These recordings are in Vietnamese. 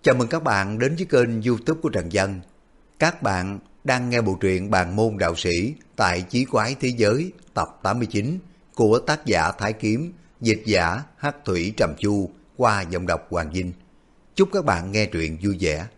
Chào mừng các bạn đến với kênh YouTube của Trần Dân. Các bạn đang nghe bộ truyện Bàn môn đạo sĩ tại Chí Quái Thế Giới tập 89 của tác giả Thái Kiếm, dịch giả Hắc Thủy Trầm Chu qua giọng đọc Hoàng Vinh. Chúc các bạn nghe truyện vui vẻ.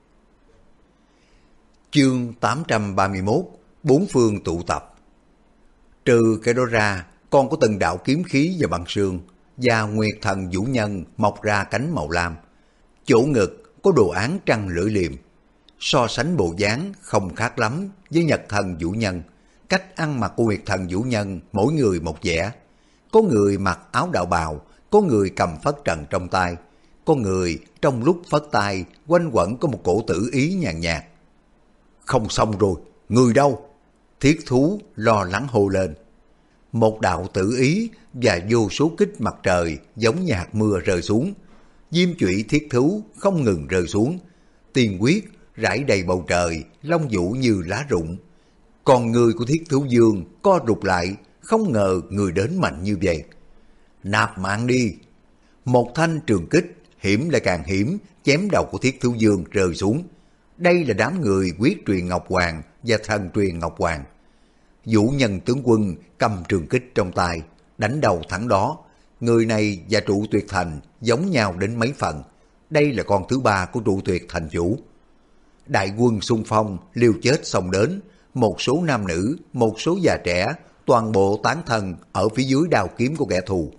Chương 831, Bốn phương tụ tập. Trừ cái đó ra, còn có từng đạo kiếm khí và băng sương, và nguyệt thần vũ nhân mọc ra cánh màu lam. Chỗ ngực có đồ án trăng lưỡi liềm. So sánh bộ dáng không khác lắm với nhật thần vũ nhân. Cách ăn mặc của nguyệt thần vũ nhân mỗi người một vẻ. Có người mặc áo đạo bào, có người cầm phất trần trong tay, có người trong lúc phất tay quanh quẩn có một cổ tử ý nhàn nhạt. Không xong rồi, người đâu? Thiết thú lo lắng hô lên. Một đạo tử ý và vô số kích mặt trời giống như hạt mưa rơi xuống. Diêm chủy thiết thú không ngừng rơi xuống. Tiền quyết rải đầy bầu trời, lông vũ như lá rụng. Còn người của thiết thú dương co rụt lại, không ngờ người đến mạnh như vậy. Nạp mạng đi! Một thanh trường kích, hiểm lại càng hiểm, chém đầu của thiết thú dương rơi xuống. Đây là đám người quyết truyền Ngọc Hoàng và thần truyền Ngọc Hoàng. Vũ nhân tướng quân cầm trường kích trong tay, đánh đầu thẳng đó. Người này và trụ tuyệt thành giống nhau đến mấy phần. Đây là con thứ ba của trụ tuyệt thành chủ. Đại quân xung phong liều chết xông đến. Một số nam nữ, một số già trẻ, toàn bộ tán thân ở phía dưới đao kiếm của kẻ thù.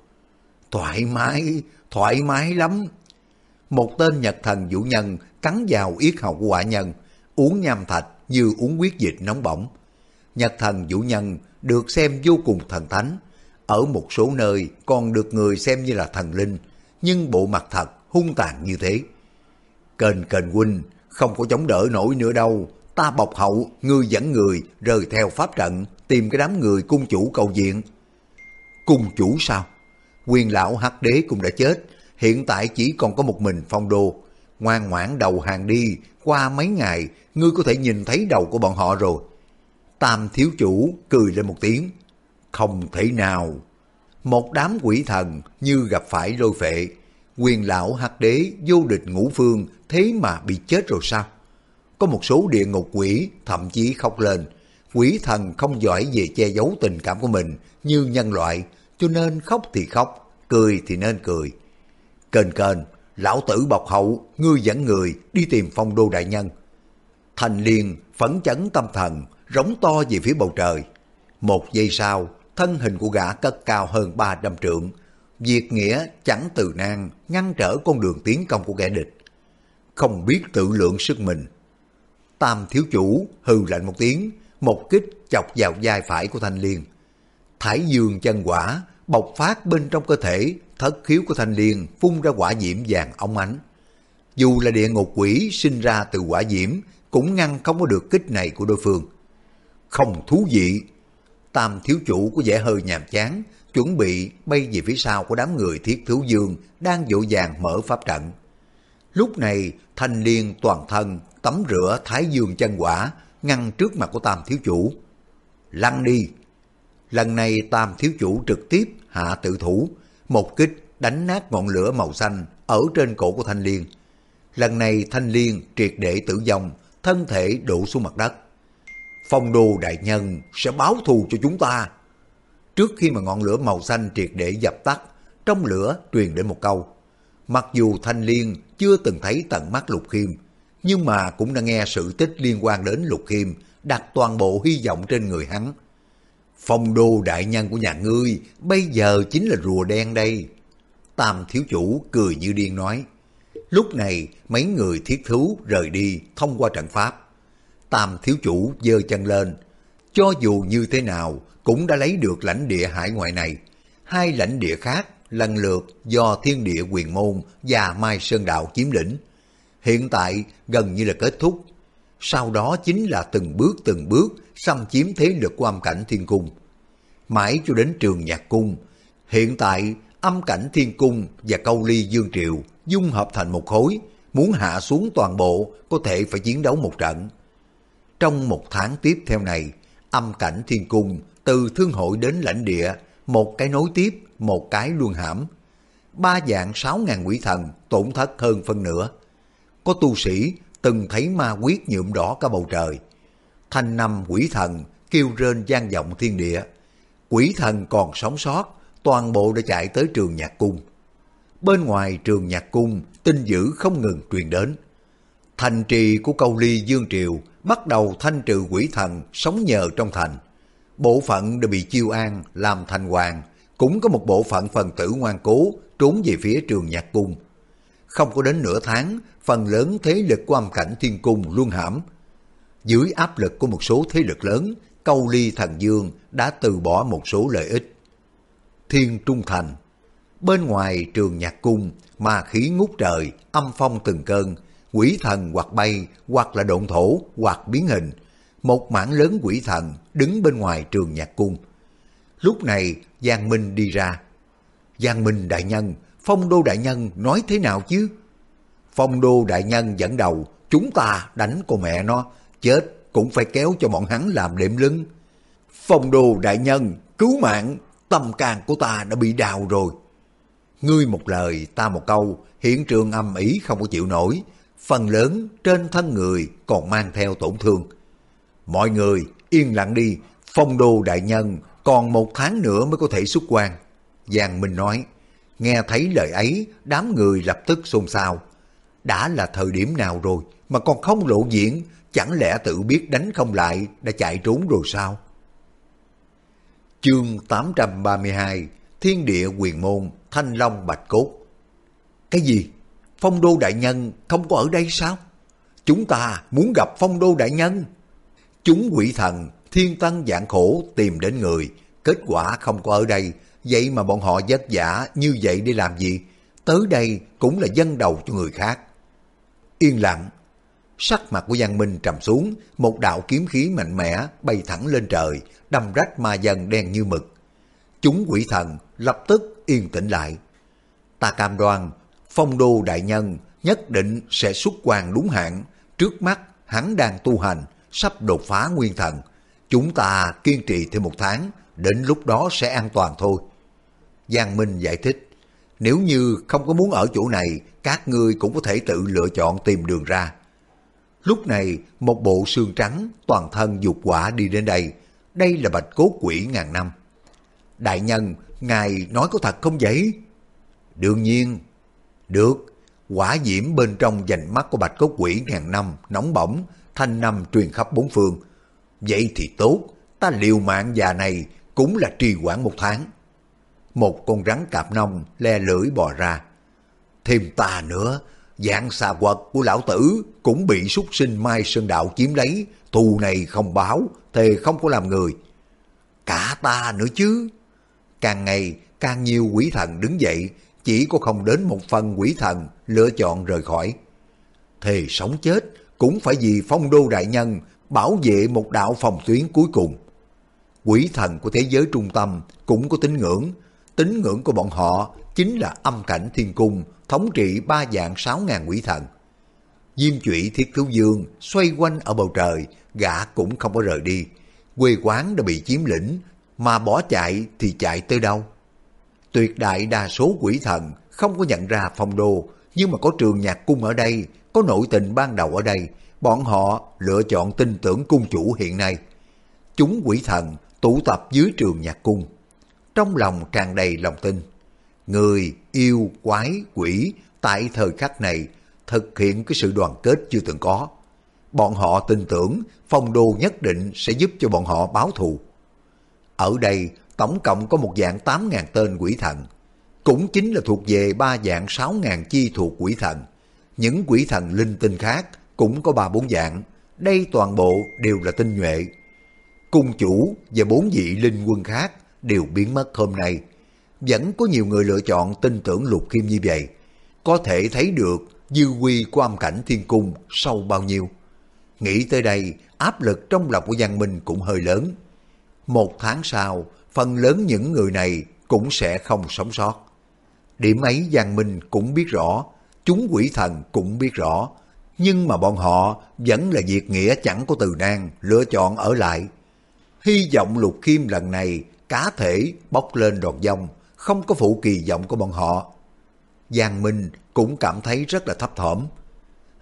Thoải mái lắm. Một tên nhật thần vũ nhân cắn vào yết hầu của quả nhân, uống nham thạch như uống huyết dịch nóng bỏng. Nhật thần vũ nhân được xem vô cùng thần thánh, ở một số nơi còn được người xem như là thần linh, nhưng bộ mặt thật hung tàn như thế. Kền huynh, không có chống đỡ nổi nữa đâu, ta bọc hậu, ngươi dẫn người rời theo pháp trận, tìm cái đám người cung chủ cầu viện. Cung chủ sao? Quyền lão Hắc Đế cũng đã chết, hiện tại chỉ còn có một mình Phong Đô. Ngoan ngoãn đầu hàng đi, qua mấy ngày ngươi có thể nhìn thấy đầu của bọn họ rồi. Tam thiếu chủ cười lên một tiếng. Không thể nào. Một đám quỷ thần như gặp phải lôi phệ. Quyền lão Hắc Đế vô địch ngũ phương thế mà bị chết rồi sao? Có một số địa ngục quỷ thậm chí khóc lên. Quỷ thần không giỏi về che giấu tình cảm của mình như nhân loại, cho nên khóc thì khóc, cười thì nên cười. Kền, lão tử bọc hậu, ngươi dẫn người đi tìm Phong Đô đại nhân. Thành Liên phấn chấn tâm thần, rống to về phía bầu trời. Một giây sau, thân hình của gã cất cao hơn 300 trượng. Việt nghĩa chẳng từ nan ngăn trở con đường tiến công của kẻ địch. Không biết tự lượng sức mình. Tam thiếu chủ hừ lạnh một tiếng, một kích chọc vào vai phải của Thanh Liên. Thái dương chân quả bộc phát bên trong cơ thể, thất khiếu của Thanh Liên phun ra hỏa diễm vàng óng ánh. Dù là địa ngục quỷ sinh ra từ hỏa diễm, cũng ngăn không có được kích này của đối phương. Không thú vị. Tam thiếu chủ có vẻ hơi nhàm chán, chuẩn bị bay về phía sau của đám người thiết thú dương đang vội vàng mở pháp trận. Lúc này Thanh Liên toàn thân tắm rửa thái dương chân quả, ngăn trước mặt của Tam thiếu chủ. Lăn đi. Lần này Tam thiếu chủ trực tiếp hạ tự thủ, một kích đánh nát ngọn lửa màu xanh ở trên cổ của Thanh Liên. Lần này Thanh Liên triệt để tử vong, thân thể đổ xuống mặt đất. Phong Đô đại nhân sẽ báo thù cho chúng ta. Trước khi mà ngọn lửa màu xanh triệt để dập tắt, trong lửa truyền đến một câu. Mặc dù Thanh Liên chưa từng thấy tận mắt Lục Khiêm, nhưng mà cũng đã nghe sự tích liên quan đến Lục Khiêm, đặt toàn bộ hy vọng trên người hắn. Phong Đô đại nhân của nhà ngươi bây giờ chính là rùa đen đây. Tam thiếu chủ cười như điên nói. Lúc này mấy người thiết thú rời đi thông qua trận pháp. Tam thiếu chủ giơ chân lên. Cho dù như thế nào cũng đã lấy được lãnh địa hải ngoại này. Hai lãnh địa khác lần lượt do Thiên Địa Quyền Môn và Mai Sơn Đạo chiếm lĩnh. Hiện tại gần như là kết thúc. Sau đó chính là từng bước xâm chiếm thế lực của âm cảnh thiên cung. Mãi cho đến Trường Nhạc Cung. Hiện tại âm cảnh thiên cung và Câu Ly Dương Triều dung hợp thành một khối. Muốn hạ xuống toàn bộ có thể phải chiến đấu một trận. Trong một tháng tiếp theo này, âm cảnh thiên cung từ thương hội đến lãnh địa, một cái nối tiếp, một cái luân hãm. 3 vạn 6 ngàn quỷ thần tổn thất hơn phân nửa. có tu sĩ từng thấy ma huyết nhuộm đỏ cả bầu trời. Thanh năm quỷ thần kêu rên vang vọng thiên địa. Quỷ thần còn sống sót, toàn bộ đã chạy tới Trường Nhạc Cung. Bên ngoài Trường Nhạc Cung, tin dữ không ngừng truyền đến. Thành trì của Câu Ly Dương Triều bắt đầu thanh trừ quỷ thần sống nhờ trong thành. Bộ phận đã bị chiêu an làm thành hoàng, cũng có một bộ phận phần tử ngoan cố trốn về phía Trường Nhạc Cung. Không có đến nửa tháng, phần lớn thế lực của Âm Cảnh Thiên Cung luân hãm. Dưới áp lực của một số thế lực lớn, Câu Ly Thần Dương đã từ bỏ một số lợi ích. Thiên Trung Thành. Bên ngoài Trường Nhạc Cung, ma khí ngút trời, âm phong từng cơn, quỷ thần hoặc bay, hoặc là độn thổ, hoặc biến hình. Một mảng lớn quỷ thần đứng bên ngoài Trường Nhạc Cung. Lúc này Giang Minh đi ra. Giang Minh đại nhân, Phong Đô đại nhân nói thế nào chứ? Phong Đô đại nhân dẫn đầu, chúng ta đánh con mẹ nó, chết cũng phải kéo cho bọn hắn làm đệm lưng. Phong Đô đại nhân, cứu mạng, tâm can của ta đã bị đào rồi. Ngươi một lời ta một câu, hiện trường âm ỉ không có chịu nổi, phần lớn trên thân người còn mang theo tổn thương. Mọi người yên lặng đi, Phong Đô đại nhân còn 1 tháng nữa mới có thể xuất quan. Giang Minh nói. Nghe thấy lời ấy, đám người lập tức xôn xao. Đã là thời điểm nào rồi mà còn không lộ diện, chẳng lẽ tự biết đánh không lại đã chạy trốn rồi sao? Chương 832 Thiên Địa Quyền Môn Thanh Long Bạch Cốt. Cái gì? Phong Đô đại nhân không có ở đây sao? Chúng ta muốn gặp Phong Đô đại nhân. Chúng quỷ thần thiên tân vạn khổ tìm đến người, kết quả không có ở đây. Vậy mà bọn họ vất vả như vậy để làm gì? Tới đây cũng là dâng đầu cho người khác. Yên lặng. Sắc mặt của Giang Minh trầm xuống, một đạo kiếm khí mạnh mẽ bay thẳng lên trời, đâm rách ma dân đen như mực. Chúng quỷ thần lập tức yên tĩnh lại. Ta cam đoan, Phong Đô đại nhân nhất định sẽ xuất quan đúng hạn. Trước mắt hắn đang tu hành, sắp đột phá nguyên thần. Chúng ta kiên trì thêm 1 tháng, đến lúc đó sẽ an toàn thôi. Giang Minh giải thích, nếu như không có muốn ở chỗ này, các ngươi cũng có thể tự lựa chọn tìm đường ra. Lúc này, một bộ xương trắng, toàn thân dục quả đi đến đây. Đây là bạch cốt quỷ ngàn năm. Đại nhân, ngài nói có thật không vậy? Đương nhiên. Được, quả diễm bên trong vành mắt của bạch cốt quỷ ngàn năm, nóng bỏng, thanh năm truyền khắp 4 phương. Vậy thì tốt, ta liều mạng già này cũng là trì hoãn 1 tháng. Một con rắn cạp nông le lưỡi bò ra. Thêm ta nữa, dạng xà quật của lão tử cũng bị súc sinh Mai Sơn Đạo chiếm lấy, thù này không báo, thề không có làm người. Cả ta nữa chứ. Càng ngày càng nhiều quỷ thần đứng dậy, chỉ có không đến 1 phần quỷ thần lựa chọn rời khỏi. Thề sống chết cũng phải vì Phong Đô đại nhân bảo vệ một đạo phòng tuyến cuối cùng. Quỷ thần của thế giới trung tâm cũng có tín ngưỡng của bọn họ chính là Âm Cảnh Thiên Cung, thống trị 3.600.000 quỷ thần. Diêm Chủy Thiết Cứu Dương xoay quanh ở bầu trời, gã cũng không có rời đi. Quê quán đã bị chiếm lĩnh, mà bỏ chạy thì chạy tới đâu? Tuyệt đại đa số quỷ thần không có nhận ra Phong Đô, nhưng mà có Trường Nhạc Cung ở đây, có nội tình ban đầu ở đây, bọn họ lựa chọn tin tưởng cung chủ hiện nay. Chúng quỷ thần tụ tập dưới Trường Nhạc Cung, trong lòng tràn đầy lòng tin. Người, yêu, quái, quỷ tại thời khắc này thực hiện cái sự đoàn kết chưa từng có. Bọn họ tin tưởng Phong Đô nhất định sẽ giúp cho bọn họ báo thù. Ở đây tổng cộng có 1.800.000 tên quỷ thần, cũng chính là thuộc về 3.600.000 chi thuộc quỷ thần. Những quỷ thần linh tinh khác cũng có 3-4 dạng, đây toàn bộ đều là tinh nhuệ. Cung chủ và 4 vị linh quân khác đều biến mất hôm nay. Vẫn có nhiều người lựa chọn tin tưởng Lục Khiêm như vậy, có thể thấy được dư uy của Âm Cảnh Thiên Cung sâu bao nhiêu. Nghĩ tới đây, áp lực trong lòng của Giang Minh cũng hơi lớn. 1 tháng sau, phần lớn những người này cũng sẽ không sống sót. Điểm ấy Giang Minh cũng biết rõ, chúng quỷ thần cũng biết rõ, nhưng mà bọn họ vẫn là việc nghĩa chẳng có từ nan, lựa chọn ở lại. Hy vọng Lục Khiêm lần này cá thể bốc lên đòn dông, không có phụ kỳ vọng của bọn họ. Giang Minh cũng cảm thấy rất là thấp thỏm.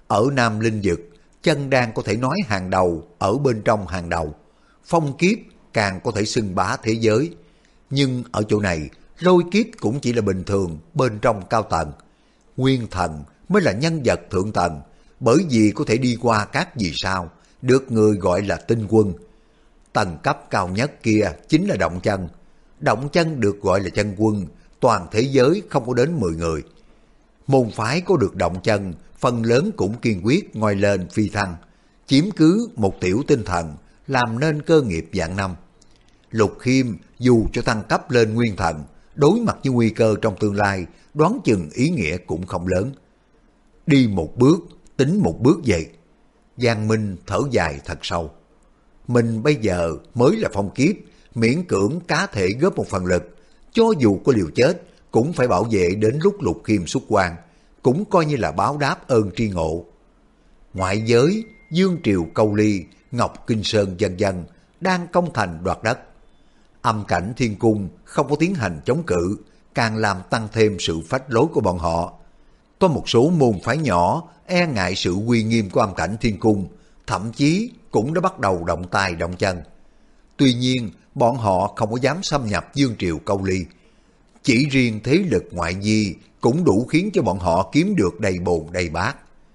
Ở Nam Linh Dực, chân đan có thể nói hàng đầu ở bên trong hàng đầu. Phong kiếp càng có thể xưng bá thế giới. Nhưng ở chỗ này, lôi kiếp cũng chỉ là bình thường bên trong cao tầng. Nguyên thần mới là nhân vật thượng tầng, bởi vì có thể đi qua các vì sao, được người gọi là tinh quân. Tầng cấp cao nhất kia chính là động chân. Động chân được gọi là chân quân, toàn thế giới không có đến 10 người. Môn phái có được động chân, phần lớn cũng kiên quyết ngoi lên phi thăng, chiếm cứ một tiểu tinh thần, làm nên cơ nghiệp vạn năm. Lục Khiêm dù cho thăng cấp lên nguyên thần, đối mặt với nguy cơ trong tương lai, đoán chừng ý nghĩa cũng không lớn. Đi một bước, tính một bước vậy. Giang Minh thở dài thật sâu. Mình bây giờ mới là phong kiếp, miễn cưỡng cá thể góp một phần lực, cho dù có liều chết, cũng phải bảo vệ đến lúc Lục Khiêm xuất quan, cũng coi như là báo đáp ơn tri ngộ. Ngoại giới, Dương Triều Câu Ly, Ngọc Kinh Sơn vân vân đang công thành đoạt đất. Âm cảnh thiên cung không có tiến hành chống cự, càng làm tăng thêm sự phách lối của bọn họ. Có một số môn phái nhỏ e ngại sự uy nghiêm của âm cảnh thiên cung, thậm chí cũng đã bắt đầu động tay động chân. Tuy nhiên, bọn họ không có dám xâm nhập Dương Triều Câu Ly. Chỉ riêng thế lực ngoại vi cũng đủ khiến cho bọn họ kiếm được đầy bồn đầy bát.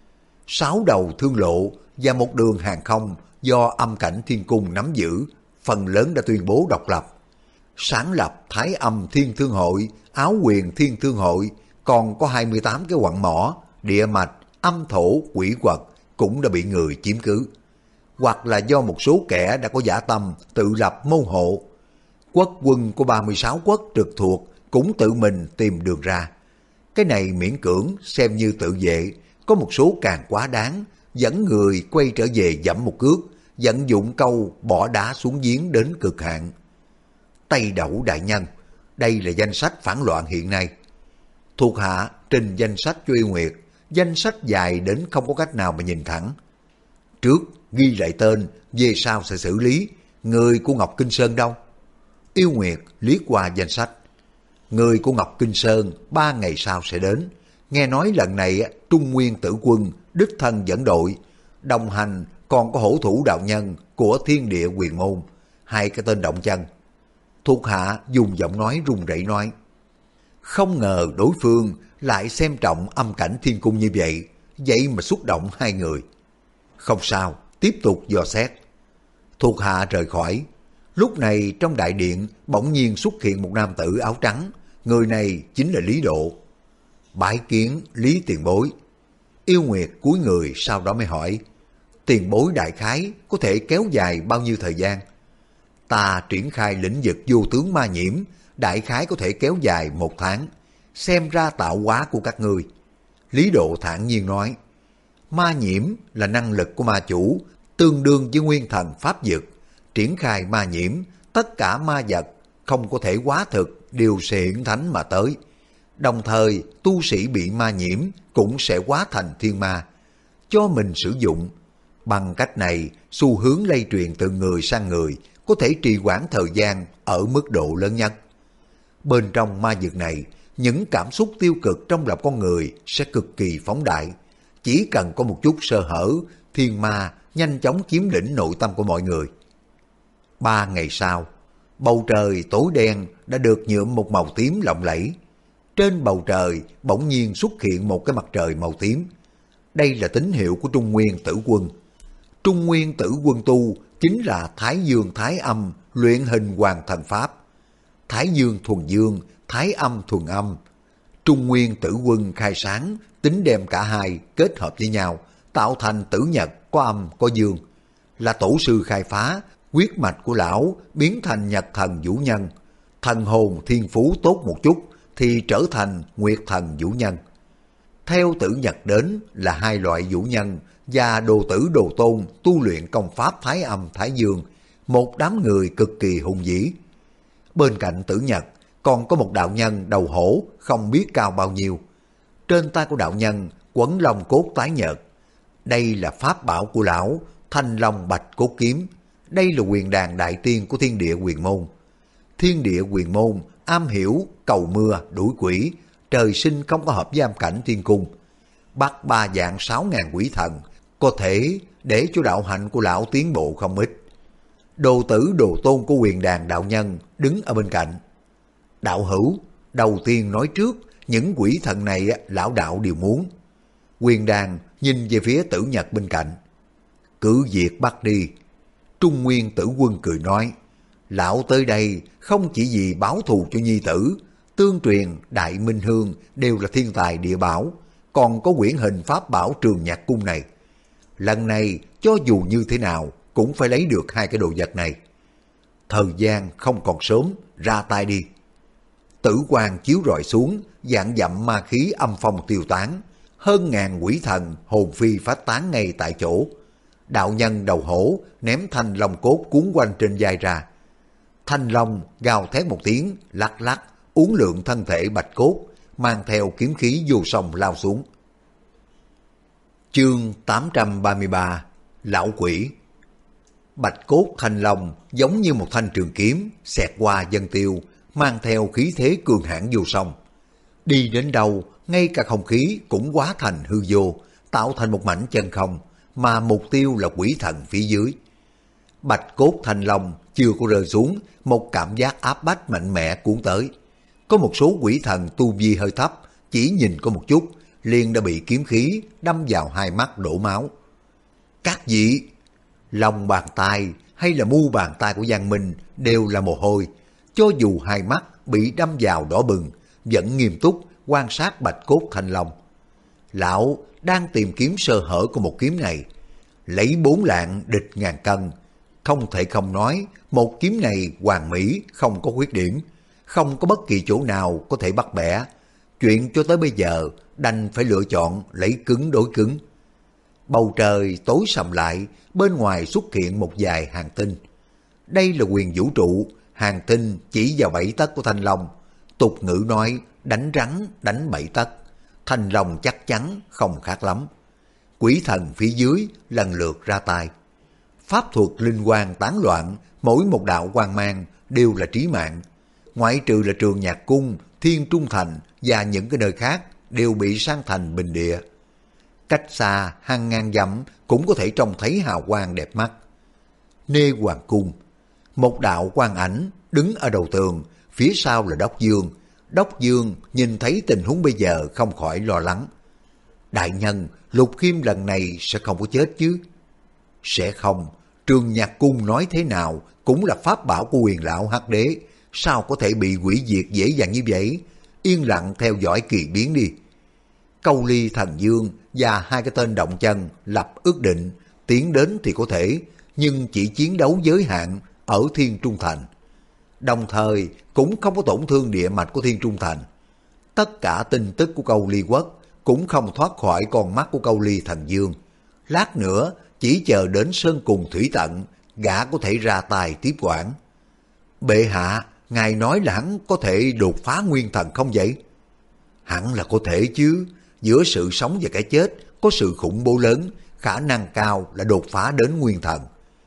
6 đầu thương lộ và một đường hàng không do âm cảnh thiên cung nắm giữ, phần lớn đã tuyên bố độc lập. Sáng lập Thái Âm Thiên Thương Hội, Áo Quyền Thiên Thương Hội, còn có 28 cái quặng mỏ, địa mạch, âm thổ, quỷ quật cũng đã bị người chiếm cứ. Hoặc là do một số kẻ đã có dã tâm tự lập môn hộ. Quốc quân của 36 quốc trực thuộc cũng tự mình tìm đường ra. Cái này miễn cưỡng xem như tự vệ, có một số càng quá đáng, dẫn người quay trở về dẫm một cước, vận dụng câu bỏ đá xuống giếng đến cực hạn. Tây Đẩu đại nhân, đây là danh sách phản loạn hiện nay. Thuộc hạ trình danh sách cho Yêu Nguyệt, danh sách dài đến không có cách nào mà nhìn thẳng. Trước ghi lại tên, về sau sẽ xử lý. Người của Ngọc Kinh Sơn đâu? Yêu Nguyệt liếc qua danh sách. Người của Ngọc Kinh Sơn 3 ngày sau sẽ đến. Nghe nói lần này Trung Nguyên Tử Quân đích thân dẫn đội, đồng hành còn có Hổ Thủ đạo nhân của Thiên Địa Quyền Môn, 2 cái tên động chân. Thuộc hạ dùng giọng nói run rẩy nói, không ngờ đối phương lại xem trọng âm cảnh thiên cung như vậy, vậy mà xúc động 2 người. Không sao, tiếp tục dò xét. Thuộc hạ rời khỏi. Lúc này trong đại điện bỗng nhiên xuất hiện một nam tử áo trắng, người này chính là Lý Độ. Bái kiến Lý tiền bối. Yêu Nguyệt cúi người sau đó mới hỏi, tiền bối đại khái có thể kéo dài bao nhiêu thời gian? Ta triển khai lĩnh vực vô tướng ma nhiễm, đại khái có thể kéo dài 1 tháng, xem ra tạo hóa của các ngươi. Lý Độ thản nhiên nói, ma nhiễm là năng lực của ma chủ, tương đương với nguyên thần pháp dực. Triển khai ma nhiễm, tất cả ma vật không có thể hóa thực đều sẽ hiển thánh mà tới. Đồng thời, tu sĩ bị ma nhiễm cũng sẽ hóa thành thiên ma, cho mình sử dụng. Bằng cách này, xu hướng lây truyền từ người sang người có thể trì hoãn thời gian ở mức độ lớn nhất. Bên trong ma dược này, những cảm xúc tiêu cực trong lòng con người sẽ cực kỳ phóng đại. Chỉ cần có một chút sơ hở, thiên ma nhanh chóng chiếm lĩnh nội tâm của mọi người. 3 ngày sau, bầu trời tối đen đã được nhuộm một màu tím lộng lẫy. Trên bầu trời bỗng nhiên xuất hiện một cái mặt trời màu tím. Đây là tín hiệu của Trung Nguyên Tử Quân. Trung Nguyên Tử Quân tu chính là Thái Dương Thái Âm luyện hình hoàng thần pháp. Thái Dương thuần dương, Thái Âm thuần âm. Trung Nguyên Tử Quân khai sáng, tính đem cả hai kết hợp với nhau, tạo thành tử nhật có âm có dương. Là tổ sư khai phá, huyết mạch của lão biến thành nhật thần vũ nhân. Thần hồn thiên phú tốt một chút thì trở thành nguyệt thần vũ nhân. Theo tử nhật đến là 2 loại vũ nhân và đồ tử đồ tôn tu luyện công pháp Thái Âm Thái Dương, một đám người cực kỳ hùng vĩ. Bên cạnh tử nhật còn có một đạo nhân đầu hổ không biết cao bao nhiêu. Trên tay của đạo nhân quấn long cốt tái nhợt. Đây là pháp bảo của lão, Thanh Long Bạch Cốt Kiếm. Đây là quyền đàn đại tiên của Thiên Địa Quyền Môn. Thiên Địa Quyền Môn am hiểu cầu mưa đuổi quỷ, trời sinh không có hợp với âm cảnh thiên cung. bắt 3 vạn 6 ngàn quỷ thần, có thể để cho đạo hạnh của lão tiến bộ không ít. Đồ tử đồ tôn của Huyền Đàn đạo nhân đứng ở bên cạnh. Đạo hữu, đầu tiên nói trước, những quỷ thần này lão đạo đều muốn. Huyền Đàn nhìn về phía Tử Nhật bên cạnh. Cứ việc bắt đi. Trung Nguyên Tử Quân cười nói, lão tới đây không chỉ vì báo thù cho nhi tử, tương truyền Đại Minh Hương đều là thiên tài địa bảo, còn có quyển hình pháp bảo Trường Nhạc Cung này. Lần này cho dù như thế nào cũng phải lấy được 2 cái đồ vật này. Thời gian không còn sớm, ra tay đi. Tử quang chiếu rọi xuống, vạn dặm ma khí âm phong tiêu tán, hơn ngàn quỷ thần hồn phi phát tán ngay tại chỗ. Đạo nhân đầu hổ ném thanh long cốt cuốn quanh trên vai ra. Thanh long gào thét một tiếng, lắc lắc uốn lượn thân thể bạch cốt, mang theo kiếm khí vô song lao xuống. Chương 833 Lão Quỷ. Bạch cốt thanh long giống như một thanh trường kiếm xẹt qua vân tiêu, mang theo khí thế cường hãn vô song. Đi đến đâu, ngay cả không khí cũng hóa thành hư vô, tạo thành một mảnh chân không, mà mục tiêu là quỷ thần phía dưới. Bạch cốt thanh long chưa có rơi xuống, một cảm giác áp bách mạnh mẽ cuốn tới. Có một số quỷ thần tu vi hơi thấp, chỉ nhìn có một chút, liền đã bị kiếm khí đâm vào hai mắt đổ máu. Các vị, lòng bàn tay hay là mu bàn tay của Giang Minh đều là mồ hôi, cho dù hai mắt bị đâm vào đỏ bừng, vẫn nghiêm túc quan sát bạch cốt thanh long. Lão đang tìm kiếm sơ hở của một kiếm này, lấy 4 lạng địch ngàn cân. Không thể không nói, một kiếm này hoàn mỹ, không có khuyết điểm, không có bất kỳ chỗ nào có thể bắt bẻ. Chuyện cho tới bây giờ, đành phải lựa chọn lấy cứng đối cứng. Bầu trời tối sầm lại, bên ngoài xuất hiện một vài hàng tinh. Đây là quyền vũ trụ, hàng tinh chỉ vào 7 tấc của thanh long. Tục ngữ nói, đánh rắn, đánh 7 tấc. Thanh long chắc chắn không khác lắm. Quỷ thần phía dưới lần lượt ra tay. Pháp thuật linh quang tán loạn, mỗi một đạo quang mang đều là trí mạng. Ngoại trừ là Trường Nhạc Cung, Thiên Trung Thành và những cái nơi khác đều bị san thành bình địa. Cách xa hàng ngàn dặm cũng có thể trông thấy hào quang đẹp mắt. Nê Hoàng Cung, một đạo quang ảnh đứng ở đầu tường, phía sau là Đốc Dương. Đốc Dương nhìn thấy tình huống bây giờ không khỏi lo lắng. Đại nhân, Lục Khiêm lần này sẽ không có chết chứ? Sẽ không. Trường Nhạc Cung nói thế nào cũng là pháp bảo của Huyền lão Hắc Đế, sao có thể bị hủy diệt dễ dàng như vậy? Yên lặng theo dõi kỳ biến đi. Câu Ly Thần Dương và 2 cái tên động chân lập ước định, tiến đến thì có thể, nhưng chỉ chiến đấu giới hạn ở Thiên Trung Thành. Đồng thời cũng không có tổn thương địa mạch của Thiên Trung Thành. Tất cả tin tức của Câu Ly Quốc cũng không thoát khỏi con mắt của Câu Ly Thần Dương. Lát nữa chỉ chờ đến sơn cùng thủy tận, gã có thể ra tài tiếp quản. Bệ hạ, ngài nói là hắn có thể đột phá nguyên thần không vậy? Hẳn là có thể chứ. Giữa sự sống và cái chết có sự khủng bố lớn, khả năng cao là đột phá đến nguyên thần.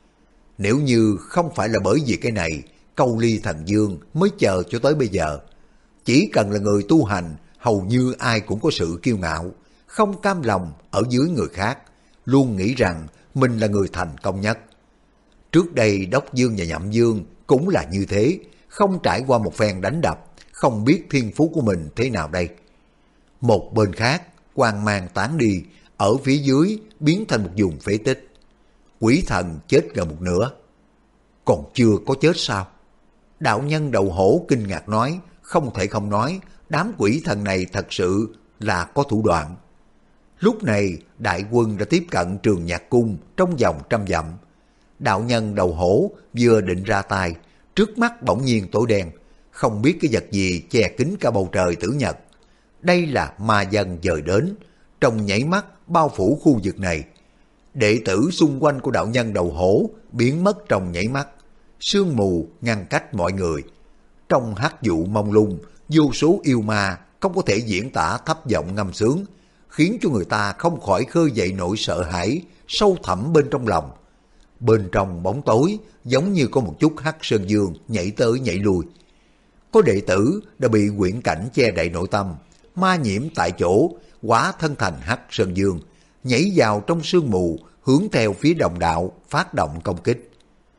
Nếu như không phải là bởi vì cái này, Câu Ly Thần Dương mới chờ cho tới bây giờ. Chỉ cần là người tu hành, hầu như ai cũng có sự kiêu ngạo, không cam lòng ở dưới người khác, luôn nghĩ rằng mình là người thành công nhất. Trước đây Đốc Dương và Nhậm Dương cũng là như thế, không trải qua một phen đánh đập, không biết thiên phú của mình thế nào đây. Một bên khác, quang mang tán đi, ở phía dưới biến thành một vùng phế tích. Quỷ thần chết gần một nửa. Còn chưa có chết sao? Đạo nhân đầu hổ kinh ngạc nói, không thể không nói, đám quỷ thần này thật sự là có thủ đoạn. Lúc này, đại quân đã tiếp cận Trường Nhạc Cung trong vòng 100 dặm. Đạo nhân đầu hổ vừa định ra tay, trước mắt bỗng nhiên tối đen, không biết cái vật gì che kín cả bầu trời tử nhật. Đây là ma dân dời đến, trong nhảy mắt bao phủ khu vực này. Đệ tử xung quanh của đạo nhân đầu hổ biến mất trong nhảy mắt, sương mù ngăn cách mọi người. Trong hắc vụ mông lung, vô số yêu ma không có thể diễn tả thấp giọng ngâm sướng, khiến cho người ta không khỏi khơi dậy nỗi sợ hãi sâu thẳm bên trong lòng. Bên trong bóng tối giống như có một chút hắc sơn dương nhảy tới nhảy lui. Có đệ tử đã bị quyển cảnh che đậy nội tâm, ma nhiễm tại chỗ, hóa thân thành Hắc Sơn Dương, nhảy vào trong sương mù, hướng theo phía đồng đạo phát động công kích.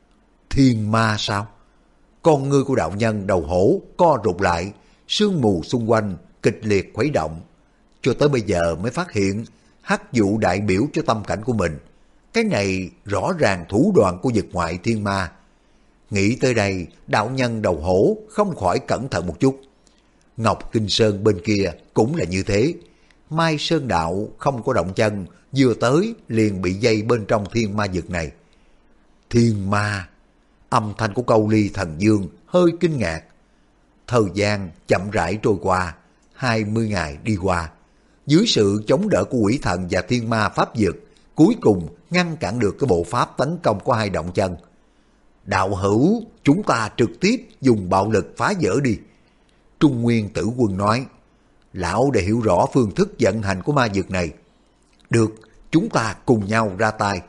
Thiên ma sao? Con ngươi của đạo nhân đầu hổ co rụt lại, sương mù xung quanh kịch liệt khuấy động. Cho tới bây giờ mới phát hiện hắc vụ đại biểu cho tâm cảnh của mình. Cái này rõ ràng thủ đoạn của vực ngoại thiên ma. Nghĩ tới đây, đạo nhân đầu hổ không khỏi cẩn thận một chút. Ngọc Kinh Sơn bên kia cũng là như thế. Mai Sơn đạo không có động chân, vừa tới liền bị dây bên trong thiên ma vực này. Thiên ma! Âm thanh của Câu Ly Thần Dương hơi kinh ngạc. Thời gian chậm rãi trôi qua, 20 ngày đi qua. Dưới sự chống đỡ của quỷ thần và thiên ma pháp dực, cuối cùng ngăn cản được cái bộ pháp tấn công của hai động chân. Đạo hữu, chúng ta trực tiếp dùng bạo lực phá vỡ đi. Trung Nguyên Tử Quân nói, lão đã hiểu rõ phương thức vận hành của ma dược này. Được, chúng ta cùng nhau ra tay.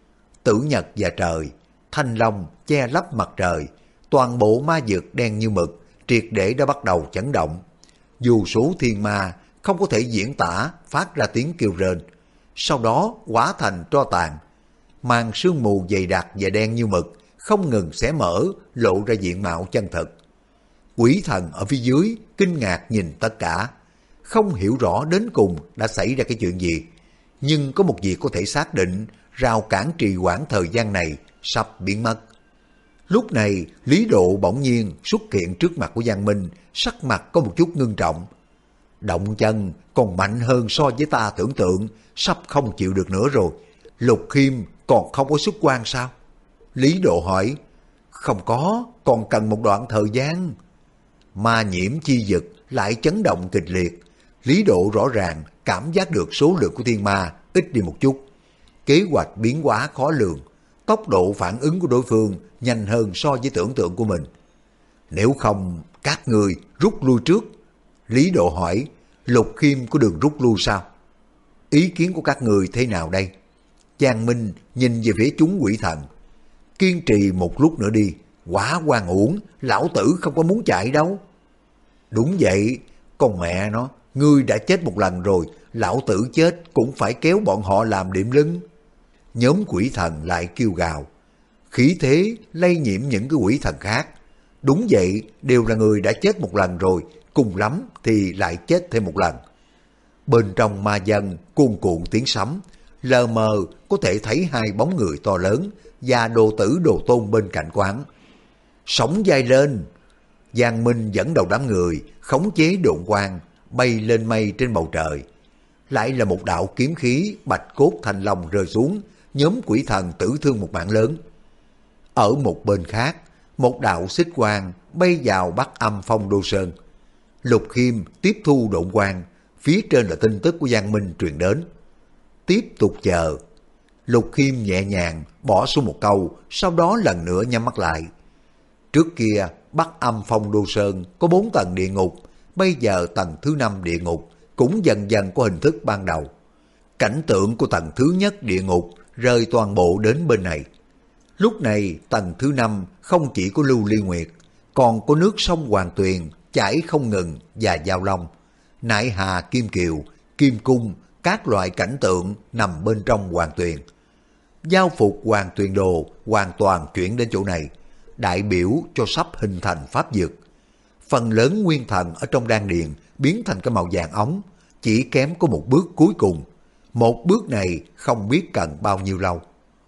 Tử Nhật và trời, thanh long che lấp mặt trời, toàn bộ ma dược đen như mực, triệt để đã bắt đầu chấn động. Dù số thiên ma không có thể diễn tả phát ra tiếng kêu rên, sau đó hóa thành tro tàn. Màn sương mù dày đặc và đen như mực không ngừng xé mở, lộ ra diện mạo chân thực. Quỷ thần ở phía dưới kinh ngạc nhìn tất cả, không hiểu rõ đến cùng đã xảy ra cái chuyện gì. Nhưng có một việc có thể xác định, rào cản trì hoãn thời gian này sắp biến mất. Lúc này, Lý Độ bỗng nhiên xuất hiện trước mặt của Giang Minh, sắc mặt có một chút ngưng trọng. Động chân còn mạnh hơn so với ta tưởng tượng, sắp không chịu được nữa rồi. Lục Khiêm còn không có xuất quan sao? Lý Độ hỏi. Không có, còn cần một đoạn thời gian. Ma nhiễm chi dực lại chấn động kịch liệt. Lý Độ rõ ràng cảm giác được số lượng của thiên ma ít đi một chút. Kế hoạch biến hóa khó lường, tốc độ phản ứng của đối phương nhanh hơn so với tưởng tượng của mình. Nếu không, các người rút lui trước. Lý Độ hỏi, Lục Khiêm có đường rút lui sao? Ý kiến của các người thế nào đây? Giang Minh nhìn về phía chúng quỷ thần. Kiên trì một lúc nữa đi, quá oan uổng, lão tử không có muốn chạy đâu. Đúng vậy, con mẹ nó, ngươi đã chết một lần rồi, lão tử chết cũng phải kéo bọn họ làm điểm lưng. Nhóm quỷ thần lại kêu gào. Khí thế lây nhiễm những cái quỷ thần khác. Đúng vậy, đều là người đã chết một lần rồi, cùng lắm thì lại chết thêm một lần. Bên trong ma dân cuồn cuộn tiếng sấm, lờ mờ có thể thấy hai bóng người to lớn và đồ tử đồ tôn bên cạnh quán. Sóng dai lên, Giang Minh dẫn đầu đám người khống chế độn quang bay lên mây trên bầu trời. Lại là một đạo kiếm khí bạch cốt thanh long rơi xuống, nhóm quỷ thần tử thương một mạng lớn. Ở một bên khác, một đạo xích quang bay vào Bắc Âm Phong Đô Sơn. Lục Khiêm tiếp thu độn quang, phía trên là tin tức của Giang Minh truyền đến. Tiếp tục chờ. Lục Khiêm nhẹ nhàng bỏ xuống một câu, sau đó lần nữa nhắm mắt lại. Trước kia, Bắc Âm Phong Đô Sơn có 4 tầng địa ngục, bây giờ tầng thứ 5 địa ngục cũng dần dần có hình thức ban đầu. Cảnh tượng của tầng thứ nhất địa ngục rơi toàn bộ đến bên này. Lúc này tầng thứ 5 không chỉ có Lưu Ly Nguyệt, còn có nước sông Hoàng Tuyền chảy không ngừng và giao long, Nại Hà Kim Kiều, Kim Cung, các loại cảnh tượng nằm bên trong Hoàng Tuyền. Giao phục Hoàng Tuyền Đồ hoàn toàn chuyển đến chỗ này, đại biểu cho sắp hình thành pháp dược. Phần lớn nguyên thần ở trong đan điền biến thành cái màu vàng óng, chỉ kém có một bước cuối cùng. Một bước này không biết cần bao nhiêu lâu.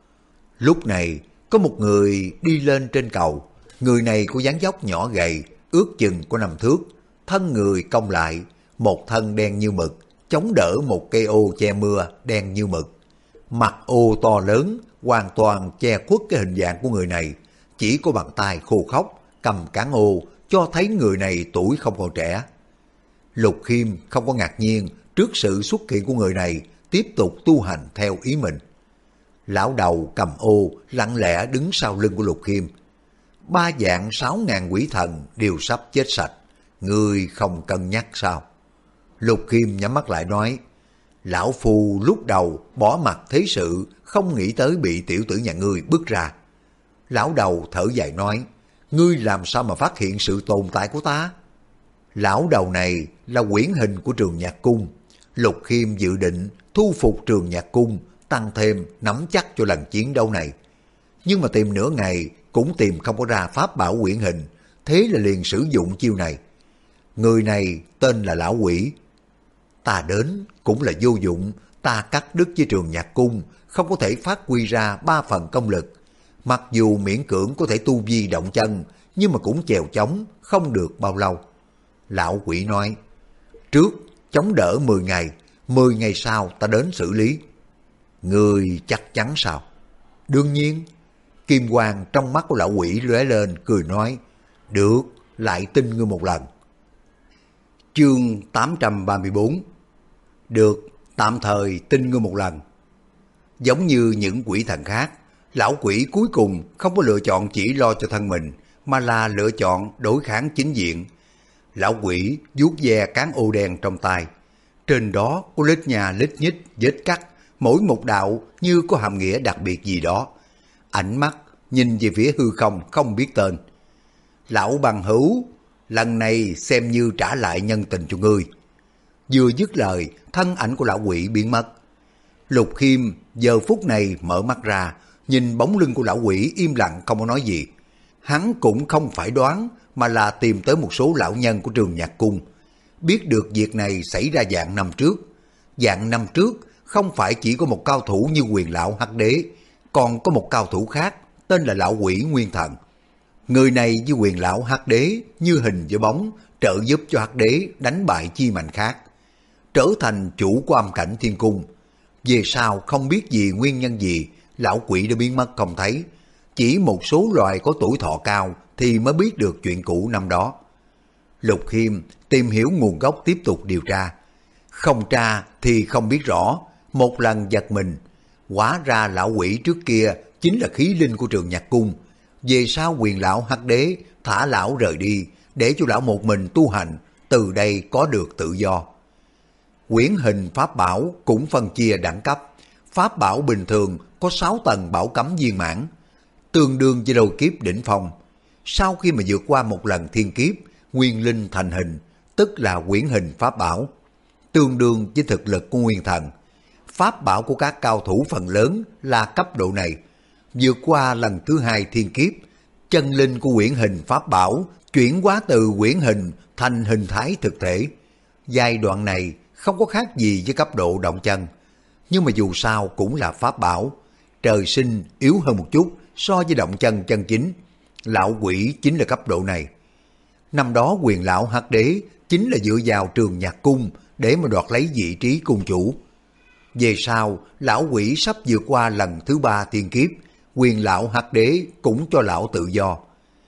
Lúc này có một người đi lên trên cầu. Người này có dáng dốc nhỏ gầy, ước chừng có 5 thước, thân người cong lại, một thân đen như mực, chống đỡ một cây ô che mưa đen như mực. Mặt ô to lớn, hoàn toàn che khuất cái hình dạng của người này, chỉ có bàn tay khô khốc cầm cán ô, cho thấy người này tuổi không còn trẻ. Lục Khiêm không có ngạc nhiên trước sự xuất hiện của người này, tiếp tục tu hành theo ý mình. Lão đầu cầm ô lặng lẽ đứng sau lưng của Lục Khiêm. 3 vạn 6.000 quỷ thần đều sắp chết sạch, ngươi không cân nhắc sao? Lục Khiêm nhắm mắt lại nói, lão phu lúc đầu bỏ mặt thế sự, không nghĩ tới bị tiểu tử nhà ngươi bước ra. Lão đầu thở dài nói, ngươi làm sao mà phát hiện sự tồn tại của ta? Lão đầu này là quyển hình của Trường Nhạc Cung. Lục Khiêm dự định thu phục Trường Nhạc Cung, tăng thêm nắm chắc cho lần chiến đấu này. Nhưng mà tìm nửa ngày cũng tìm không có ra pháp bảo quyển hình, thế là liền sử dụng chiêu này. Người này tên là Lão Quỷ. Ta đến cũng là vô dụng, ta cắt đứt với Trường Nhạc Cung, không có thể phát huy ra 3 phần công lực. Mặc dù miễn cưỡng có thể tu vi động chân, nhưng mà cũng chèo chống, không được bao lâu. Lão Quỷ nói, trước chống đỡ 10 ngày, 10 ngày sau ta đến xử lý. Người chắc chắn sao? Đương nhiên. Kim quang trong mắt của Lão Quỷ lóe lên, cười nói, được, lại tin ngươi một lần. Chương 834. Được, tạm thời tin ngươi một lần. Giống như những quỷ thần khác, Lão Quỷ cuối cùng không có lựa chọn chỉ lo cho thân mình, mà là lựa chọn đối kháng chính diện. Lão Quỷ vuốt ve cán ô đen trong tay. Trên đó có lít nhà lít nhít, vết cắt, mỗi một đạo như có hàm nghĩa đặc biệt gì đó. Ánh mắt nhìn về phía hư không không biết tên. Lão bằng hữu, lần này xem như trả lại nhân tình cho ngươi. Vừa dứt lời, thân ảnh của Lão Quỷ biến mất. Lục Khiêm giờ phút này mở mắt ra, nhìn bóng lưng của Lão Quỷ im lặng không có nói gì. Hắn cũng không phải đoán, mà là tìm tới một số lão nhân của Trường Nhạc Cung. Biết được việc này xảy ra dạng năm trước. Dạng năm trước không phải chỉ có một cao thủ như Quyền Lão Hắc Đế, còn có một cao thủ khác tên là Lão Quỷ Nguyên Thần. Người này với Quyền Lão Hắc Đế như hình với bóng, trợ giúp cho Hắc Đế đánh bại chi mạnh khác, trở thành chủ của âm cảnh thiên cung. Về sau không biết vì nguyên nhân gì, Lão Quỷ đã biến mất không thấy. Chỉ một số loài có tuổi thọ cao thì mới biết được chuyện cũ năm đó. Lục Khiêm tìm hiểu nguồn gốc tiếp tục điều tra. Không tra thì không biết rõ, một lần giật mình. Hóa ra Lão Quỷ trước kia chính là khí linh của Trường Nhạc Cung. Về sau Quyền Lão Hắc Đế thả lão rời đi, để cho lão một mình tu hành, từ đây có được tự do. Quyển hình pháp bảo cũng phân chia đẳng cấp. Pháp bảo bình thường có 6 tầng bảo cấm viên mãn, tương đương với lôi kiếp đỉnh phong. Sau khi mà vượt qua một lần thiên kiếp, nguyên linh thành hình, tức là quyển hình pháp bảo, tương đương với thực lực của nguyên thần. Pháp bảo của các cao thủ phần lớn là cấp độ này. Vượt qua lần thứ 2 thiên kiếp, chân linh của quyển hình pháp bảo chuyển hóa từ quyển hình thành hình thái thực thể. Giai đoạn này không có khác gì với cấp độ động chân, nhưng mà dù sao cũng là pháp bảo. Trời sinh yếu hơn một chút so với động chân chân chính. Lão Quỷ chính là cấp độ này. Năm đó Quyền Lão Hắc Đế chính là dựa vào Trường Nhạc Cung để mà đoạt lấy vị trí cung chủ. Về sau, Lão Quỷ sắp vượt qua lần thứ 3 thiên kiếp, Quyền Lão Hắc Đế cũng cho lão tự do.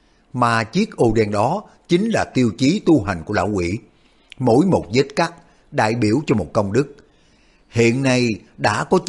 Mà chiếc ô đen đó chính là tiêu chí tu hành của Lão Quỷ. Mỗi một vết cắt đại biểu cho một công đức. Hiện nay đã có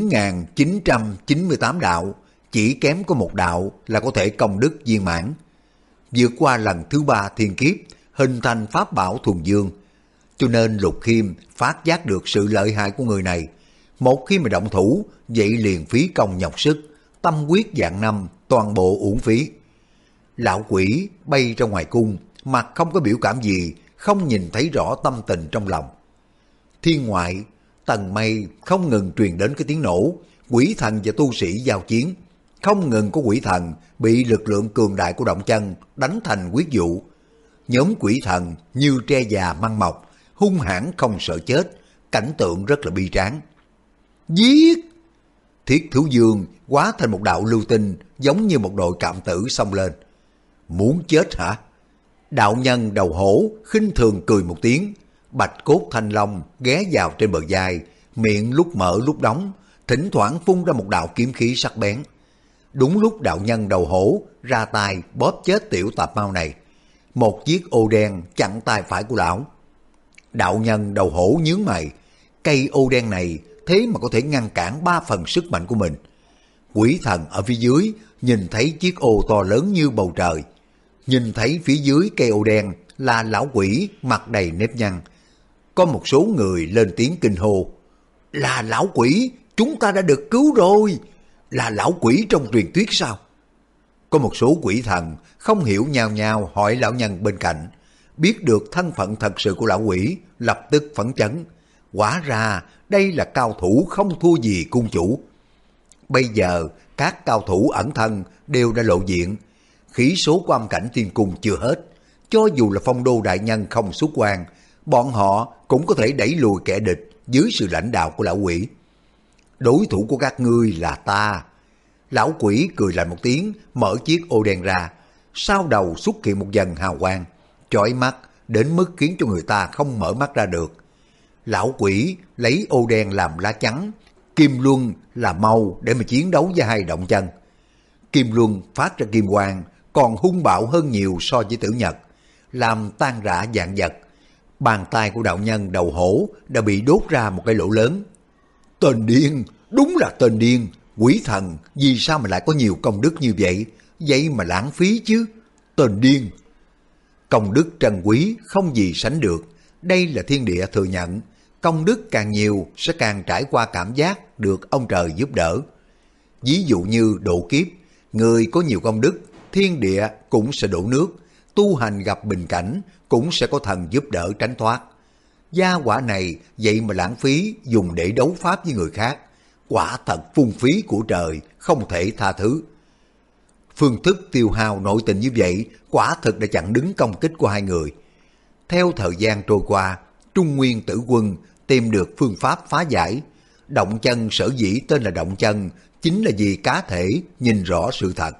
99.998 đạo, chỉ kém có một đạo là có thể công đức viên mãn. Vượt qua lần thứ 3 thiên kiếp, hình thành pháp bảo thuần dương. Cho nên Lục Khiêm phát giác được sự lợi hại của người này. Một khi mà động thủ, vậy liền phí công nhọc sức, tâm quyết vạn năm, toàn bộ uổng phí. Lão Quỷ bay ra ngoài cung, mặt không có biểu cảm gì, không nhìn thấy rõ tâm tình trong lòng. Thiên ngoại, tầng mây không ngừng truyền đến cái tiếng nổ, quỷ thần và tu sĩ giao chiến. Không ngừng có quỷ thần bị lực lượng cường đại của động chân đánh thành huyết vụ. Nhóm quỷ thần như tre già măng mọc, hung hãn không sợ chết, cảnh tượng rất là bi tráng. Giết! Thiết Thú Dương hóa thành một đạo lưu tinh, giống như một đội cạm tử xông lên. Muốn chết hả? Đạo nhân đầu hổ khinh thường cười một tiếng, bạch cốt thanh long ghé vào trên bờ vai, miệng lúc mở lúc đóng, thỉnh thoảng phun ra một đạo kiếm khí sắc bén. Đúng lúc đạo nhân đầu hổ ra tay bóp chết tiểu tạp mau này, một chiếc ô đen chặn tay phải của lão. Đạo nhân đầu hổ nhướng mày, cây ô đen này thế mà có thể ngăn cản 3 phần sức mạnh của mình. Quỷ thần ở phía dưới nhìn thấy chiếc ô to lớn như bầu trời, nhìn thấy phía dưới cây ô đen là lão quỷ mặt đầy nếp nhăn. Có một số người lên tiếng kinh hô, là lão quỷ, chúng ta đã được cứu rồi. Là lão quỷ trong truyền thuyết sao? Có một số quỷ thần không hiểu nhao nhao hỏi lão nhân bên cạnh. Biết được thân phận thật sự của lão quỷ, lập tức phấn chấn. Hóa ra đây là cao thủ không thua gì cung chủ. Bây giờ các cao thủ ẩn thân đều đã lộ diện, khí số của âm cảnh tiên cung chưa hết. Cho dù là Phong Đô đại nhân không xuất quan, bọn họ cũng có thể đẩy lùi kẻ địch dưới sự lãnh đạo của lão quỷ. Đối thủ của các ngươi là ta. Lão quỷ cười lạnh một tiếng, mở chiếc ô đen ra, sau đầu xuất hiện một dần hào quang, chói mắt đến mức khiến cho người ta không mở mắt ra được. Lão quỷ lấy ô đen làm lá chắn, kim luân là mâu để mà chiến đấu với hai động chân. Kim luân phát ra kim quang, còn hung bạo hơn nhiều so với Tử Nhật, làm tan rã vạn vật. Bàn tay của đạo nhân đầu hổ đã bị đốt ra một cái lỗ lớn. Tên điên, đúng là tên điên. Quỷ thần vì sao mà lại có nhiều công đức như vậy, vậy mà lãng phí chứ. Tên điên. Công đức trân quý không gì sánh được, đây là thiên địa thừa nhận. Công đức càng nhiều sẽ càng trải qua cảm giác được ông trời giúp đỡ. Ví dụ như độ kiếp, người có nhiều công đức, thiên địa cũng sẽ đổ nước, tu hành gặp bình cảnh cũng sẽ có thần giúp đỡ tránh thoát. Gia quả này vậy mà lãng phí dùng để đấu pháp với người khác, quả thật phung phí của trời, không thể tha thứ. Phương thức tiêu hao nội tình như vậy quả thực đã chặn đứng công kích của hai người. Theo thời gian trôi qua, Trung Nguyên Tử Quân tìm được phương pháp phá giải. Động chân sở dĩ tên là động chân chính là vì cá thể nhìn rõ sự thật.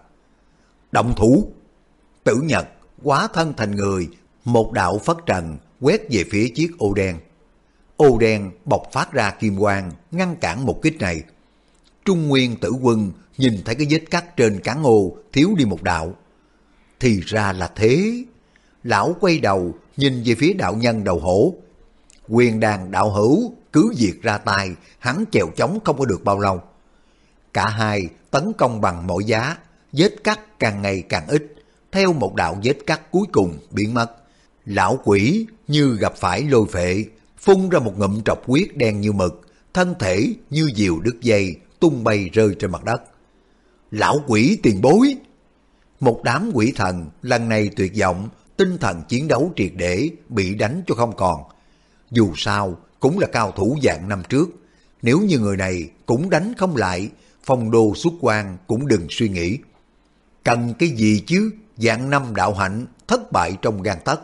Động thủ. Tử Nhật hóa thân thành người, một đạo phất trần quét về phía chiếc ô đen. Ô đen bộc phát ra kim quang ngăn cản một kích này. Trung Nguyên Tử Quân nhìn thấy cái vết cắt trên cán ô thiếu đi một đạo. Thì ra là thế. Lão quay đầu nhìn về phía đạo nhân đầu hổ. Quyền đàn đạo hữu cứ việc ra tay, hắn chèo chống không có được bao lâu. Cả hai tấn công bằng mọi giá, vết cắt càng ngày càng ít, theo một đạo vết cắt cuối cùng biến mất. Lão quỷ như gặp phải lôi phệ, phun ra một ngụm trọc huyết đen như mực, thân thể như diều đứt dây tung bay rơi trên mặt đất. Lão quỷ tiền bối! Một đám quỷ thần lần này tuyệt vọng, tinh thần chiến đấu triệt để bị đánh cho không còn. Dù sao cũng là cao thủ vạn năm trước, nếu như người này cũng đánh không lại, Phong Đô xuất quan cũng đừng suy nghĩ. Cần cái gì chứ, vạn năm đạo hạnh thất bại trong gang tấc.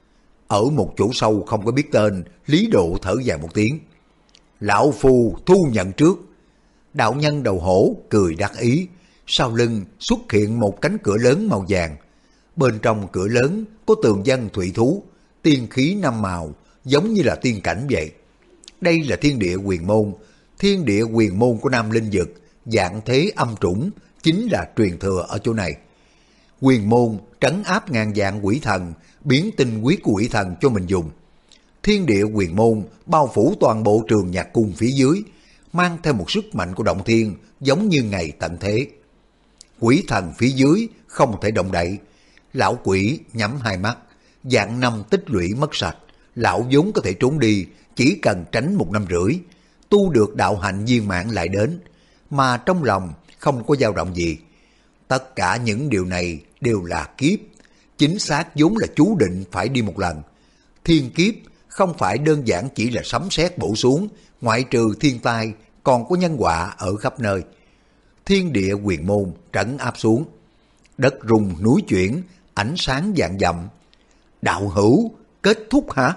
Ở một chỗ sâu không có biết tên, Lý Độ thở dài một tiếng. Lão phu thu nhận trước. Đạo nhân đầu hổ cười đắc ý, sau lưng xuất hiện một cánh cửa lớn màu vàng. Bên trong cửa lớn có tường vân thủy thú, tiên khí năm màu, giống như là tiên cảnh vậy. Đây là thiên địa quyền môn. Thiên địa quyền môn của Nam Linh Dực, dạng thế âm trũng, chính là truyền thừa ở chỗ này. Quyền môn trấn áp ngàn vạn quỷ thần, biến tinh huyết của quỷ thần cho mình dùng. Thiên địa quyền môn bao phủ toàn bộ trường nhạc cung phía dưới, mang theo một sức mạnh của động thiên giống như ngày tận thế. Quỷ thần phía dưới không thể động đậy. Lão quỷ nhắm hai mắt, vạn năm tích lũy mất sạch. Lão vốn có thể trốn đi, chỉ cần tránh 1 năm rưỡi, tu được đạo hạnh viên mãn lại đến, mà trong lòng không có dao động gì. Tất cả những điều này đều là kiếp, chính xác vốn là chú định phải đi một lần. Thiên kiếp không phải đơn giản chỉ là sấm sét bổ xuống, ngoại trừ thiên tai còn có nhân quả ở khắp nơi. Thiên địa quyền môn trấn áp xuống, đất rung núi chuyển, ánh sáng vạn dặm. Đạo hữu, kết thúc hả?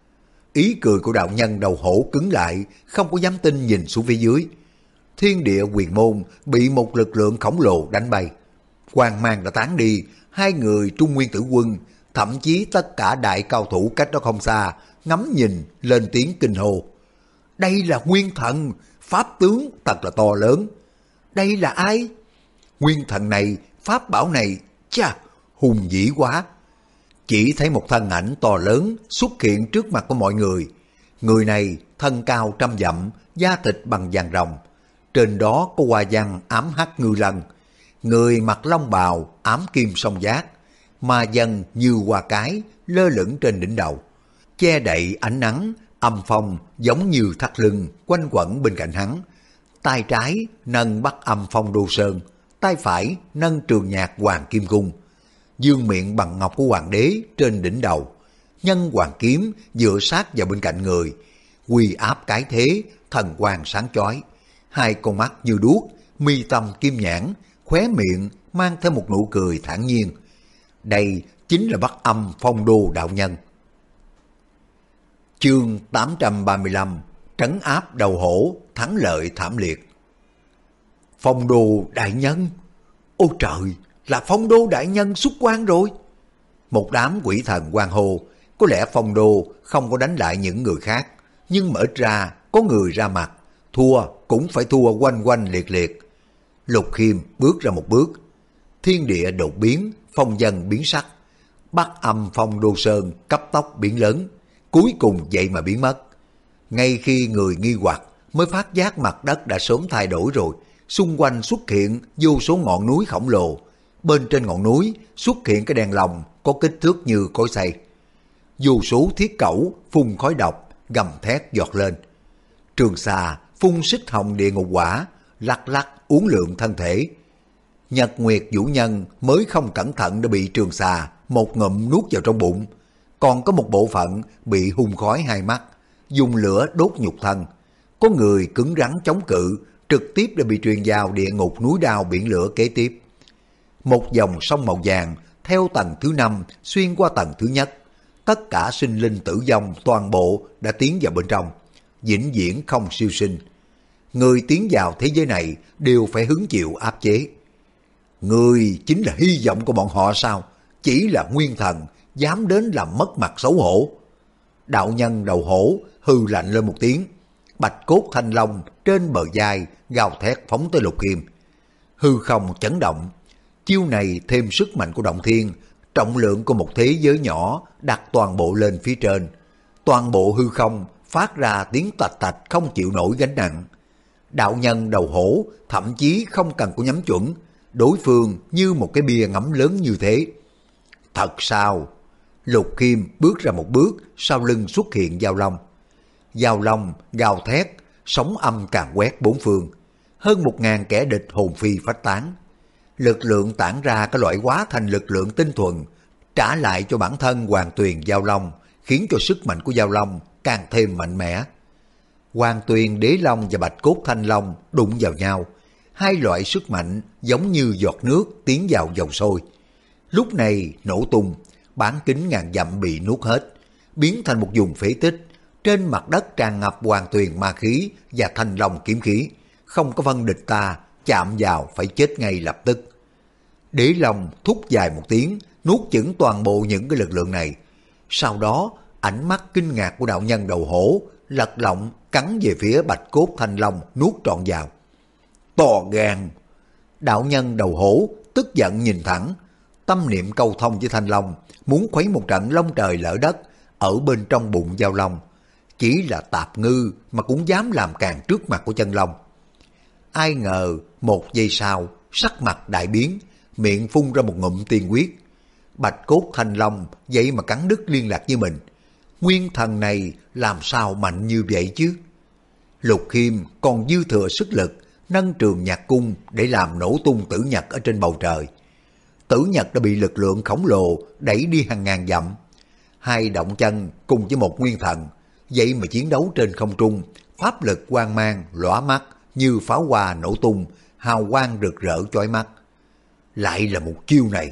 Ý cười của đạo nhân đầu hổ cứng lại, không có dám tin nhìn xuống phía dưới. Thiên địa quyền môn bị một lực lượng khổng lồ đánh bay. Quang mang đã tán đi, hai người Trung Nguyên Tử Quân, thậm chí tất cả đại cao thủ cách đó không xa, ngắm nhìn lên tiếng kinh hô. Đây là nguyên thần, pháp tướng thật là to lớn. Đây là ai? Nguyên thần này, pháp bảo này, chà, hùng vĩ quá. Chỉ thấy một thân ảnh to lớn xuất hiện trước mặt của mọi người. Người này thân cao 100 dặm, da thịt bằng vàng rồng. Trên đó có hoa văn ám hắc ngư lân. Người mặc long bào ám kim song giác, ma dân như hoa cái lơ lửng trên đỉnh đầu, che đậy ánh nắng. Âm phong giống như thắt lưng quanh quẩn bên cạnh hắn. Tay trái nâng Bắc Âm Phong Đô Sơn, tay phải nâng trường nhạc Hoàng Kim Cung. Dương miệng bằng ngọc của hoàng đế trên đỉnh đầu, nhân hoàng kiếm dựa sát vào bên cạnh người. uy áp cái thế, thần quang sáng chói, hai con mắt như đuốc, mi tâm kim nhãn, khóe miệng mang theo một nụ cười thản nhiên. Đây chính là Bắc Âm Phong Đô đạo nhân. Chương 835, trấn áp đầu hổ, thắng lợi thảm liệt. Phong Đô đại nhân? Ôi trời, là Phong Đô đại nhân xuất quan rồi. Một đám quỷ thần hoan hô. Có lẽ Phong Đô không có đánh lại những người khác, nhưng mà ít ra có người ra mặt, thua cũng phải thua oanh oanh liệt liệt. Lục Khiêm bước ra một bước, thiên địa đột biến, phong dân biến sắc. Bắc Âm Phong Đô Sơn cấp tốc biến lớn, cuối cùng vậy mà biến mất. Ngay khi người nghi hoặc mới phát giác mặt đất đã sớm thay đổi rồi, xung quanh xuất hiện vô số ngọn núi khổng lồ. Bên trên ngọn núi xuất hiện cái đèn lồng có kích thước như cối xay. Vô số thiết cẩu phun khói độc, gầm thét giọt lên. Trường Xà phun xích hồng địa ngục hỏa, lắc lắc uốn lượn thân thể. Nhật Nguyệt Vũ Nhân mới không cẩn thận đã bị Trường Xà một ngụm nuốt vào trong bụng, còn có một bộ phận bị hun khói hai mắt, dùng lửa đốt nhục thân. Có người cứng rắn chống cự, trực tiếp đã bị truyền vào địa ngục núi đao biển lửa kế tiếp. Một dòng sông màu vàng theo tầng thứ 5 xuyên qua tầng thứ nhất. Tất cả sinh linh tử vong toàn bộ đã tiến vào bên trong, vĩnh viễn không siêu sinh. Người tiến vào thế giới này đều phải hứng chịu áp chế. Người chính là hy vọng của bọn họ sao? Chỉ là nguyên thần, dám đến làm mất mặt xấu hổ. Đạo nhân đầu hổ hư lạnh lên một tiếng, bạch cốt thanh long trên bờ vai gào thét phóng tới Lục Khiêm. Hư không chấn động, chiêu này thêm sức mạnh của động thiên, trọng lượng của một thế giới nhỏ đặt toàn bộ lên phía trên. Toàn bộ hư không phát ra tiếng tạch tạch không chịu nổi gánh nặng. Đạo nhân đầu hổ thậm chí không cần có nhắm chuẩn, đối phương như một cái bia ngắm lớn như thế. Thật sao? Lục Khiêm bước ra một bước, sau lưng xuất hiện Giao Long. Giao Long gào thét, sóng âm càng quét bốn phương. Hơn 1000 kẻ địch hồn phi phách tán. Lực lượng tản ra cái loại hóa thành lực lượng tinh thuần, trả lại cho bản thân Hoàng Tuyền Giao Long, khiến cho sức mạnh của Giao Long càng thêm mạnh mẽ. Hoàng Tuyền Đế Long và Bạch Cốt Thanh Long đụng vào nhau, hai loại sức mạnh giống như giọt nước tiến vào dầu sôi. Lúc này nổ tung, bán kính ngàn dặm bị nuốt hết, biến thành một vùng phế tích. Trên mặt đất tràn ngập Hoàng Tuyền ma khí và Thanh Long kiếm khí, không có phân địch ta, chạm vào phải chết ngay lập tức. Đế Long thúc dài một tiếng, nuốt chửng toàn bộ những cái lực lượng này. Sau đó, ánh mắt kinh ngạc của đạo nhân đầu hổ lật lọng cắn về phía Bạch Cốt Thanh Long nuốt trọn vào. To gan! Đạo nhân đầu hổ tức giận nhìn thẳng, tâm niệm câu thông với Thanh Long, muốn khuấy một trận long trời lở đất ở bên trong bụng Giao Long. Chỉ là tạp ngư mà cũng dám làm càn trước mặt của chân long. Ai ngờ một giây sau, sắc mặt đại biến, miệng phun ra một ngụm tiên huyết. Bạch Cốt Thanh Long vậy mà cắn đứt liên lạc với mình. Nguyên thần này làm sao mạnh như vậy chứ? Lục Khiêm còn dư thừa sức lực, nâng Trường Nhạc Cung để làm nổ tung Tử Nhật ở trên bầu trời. Tử Nhật đã bị lực lượng khổng lồ đẩy đi hàng ngàn dặm. Hai động chân cùng với một nguyên thần, vậy mà chiến đấu trên không trung, pháp lực quang mang lóa mắt như pháo hoa nổ tung, hào quang rực rỡ chói mắt. Lại là một chiêu này.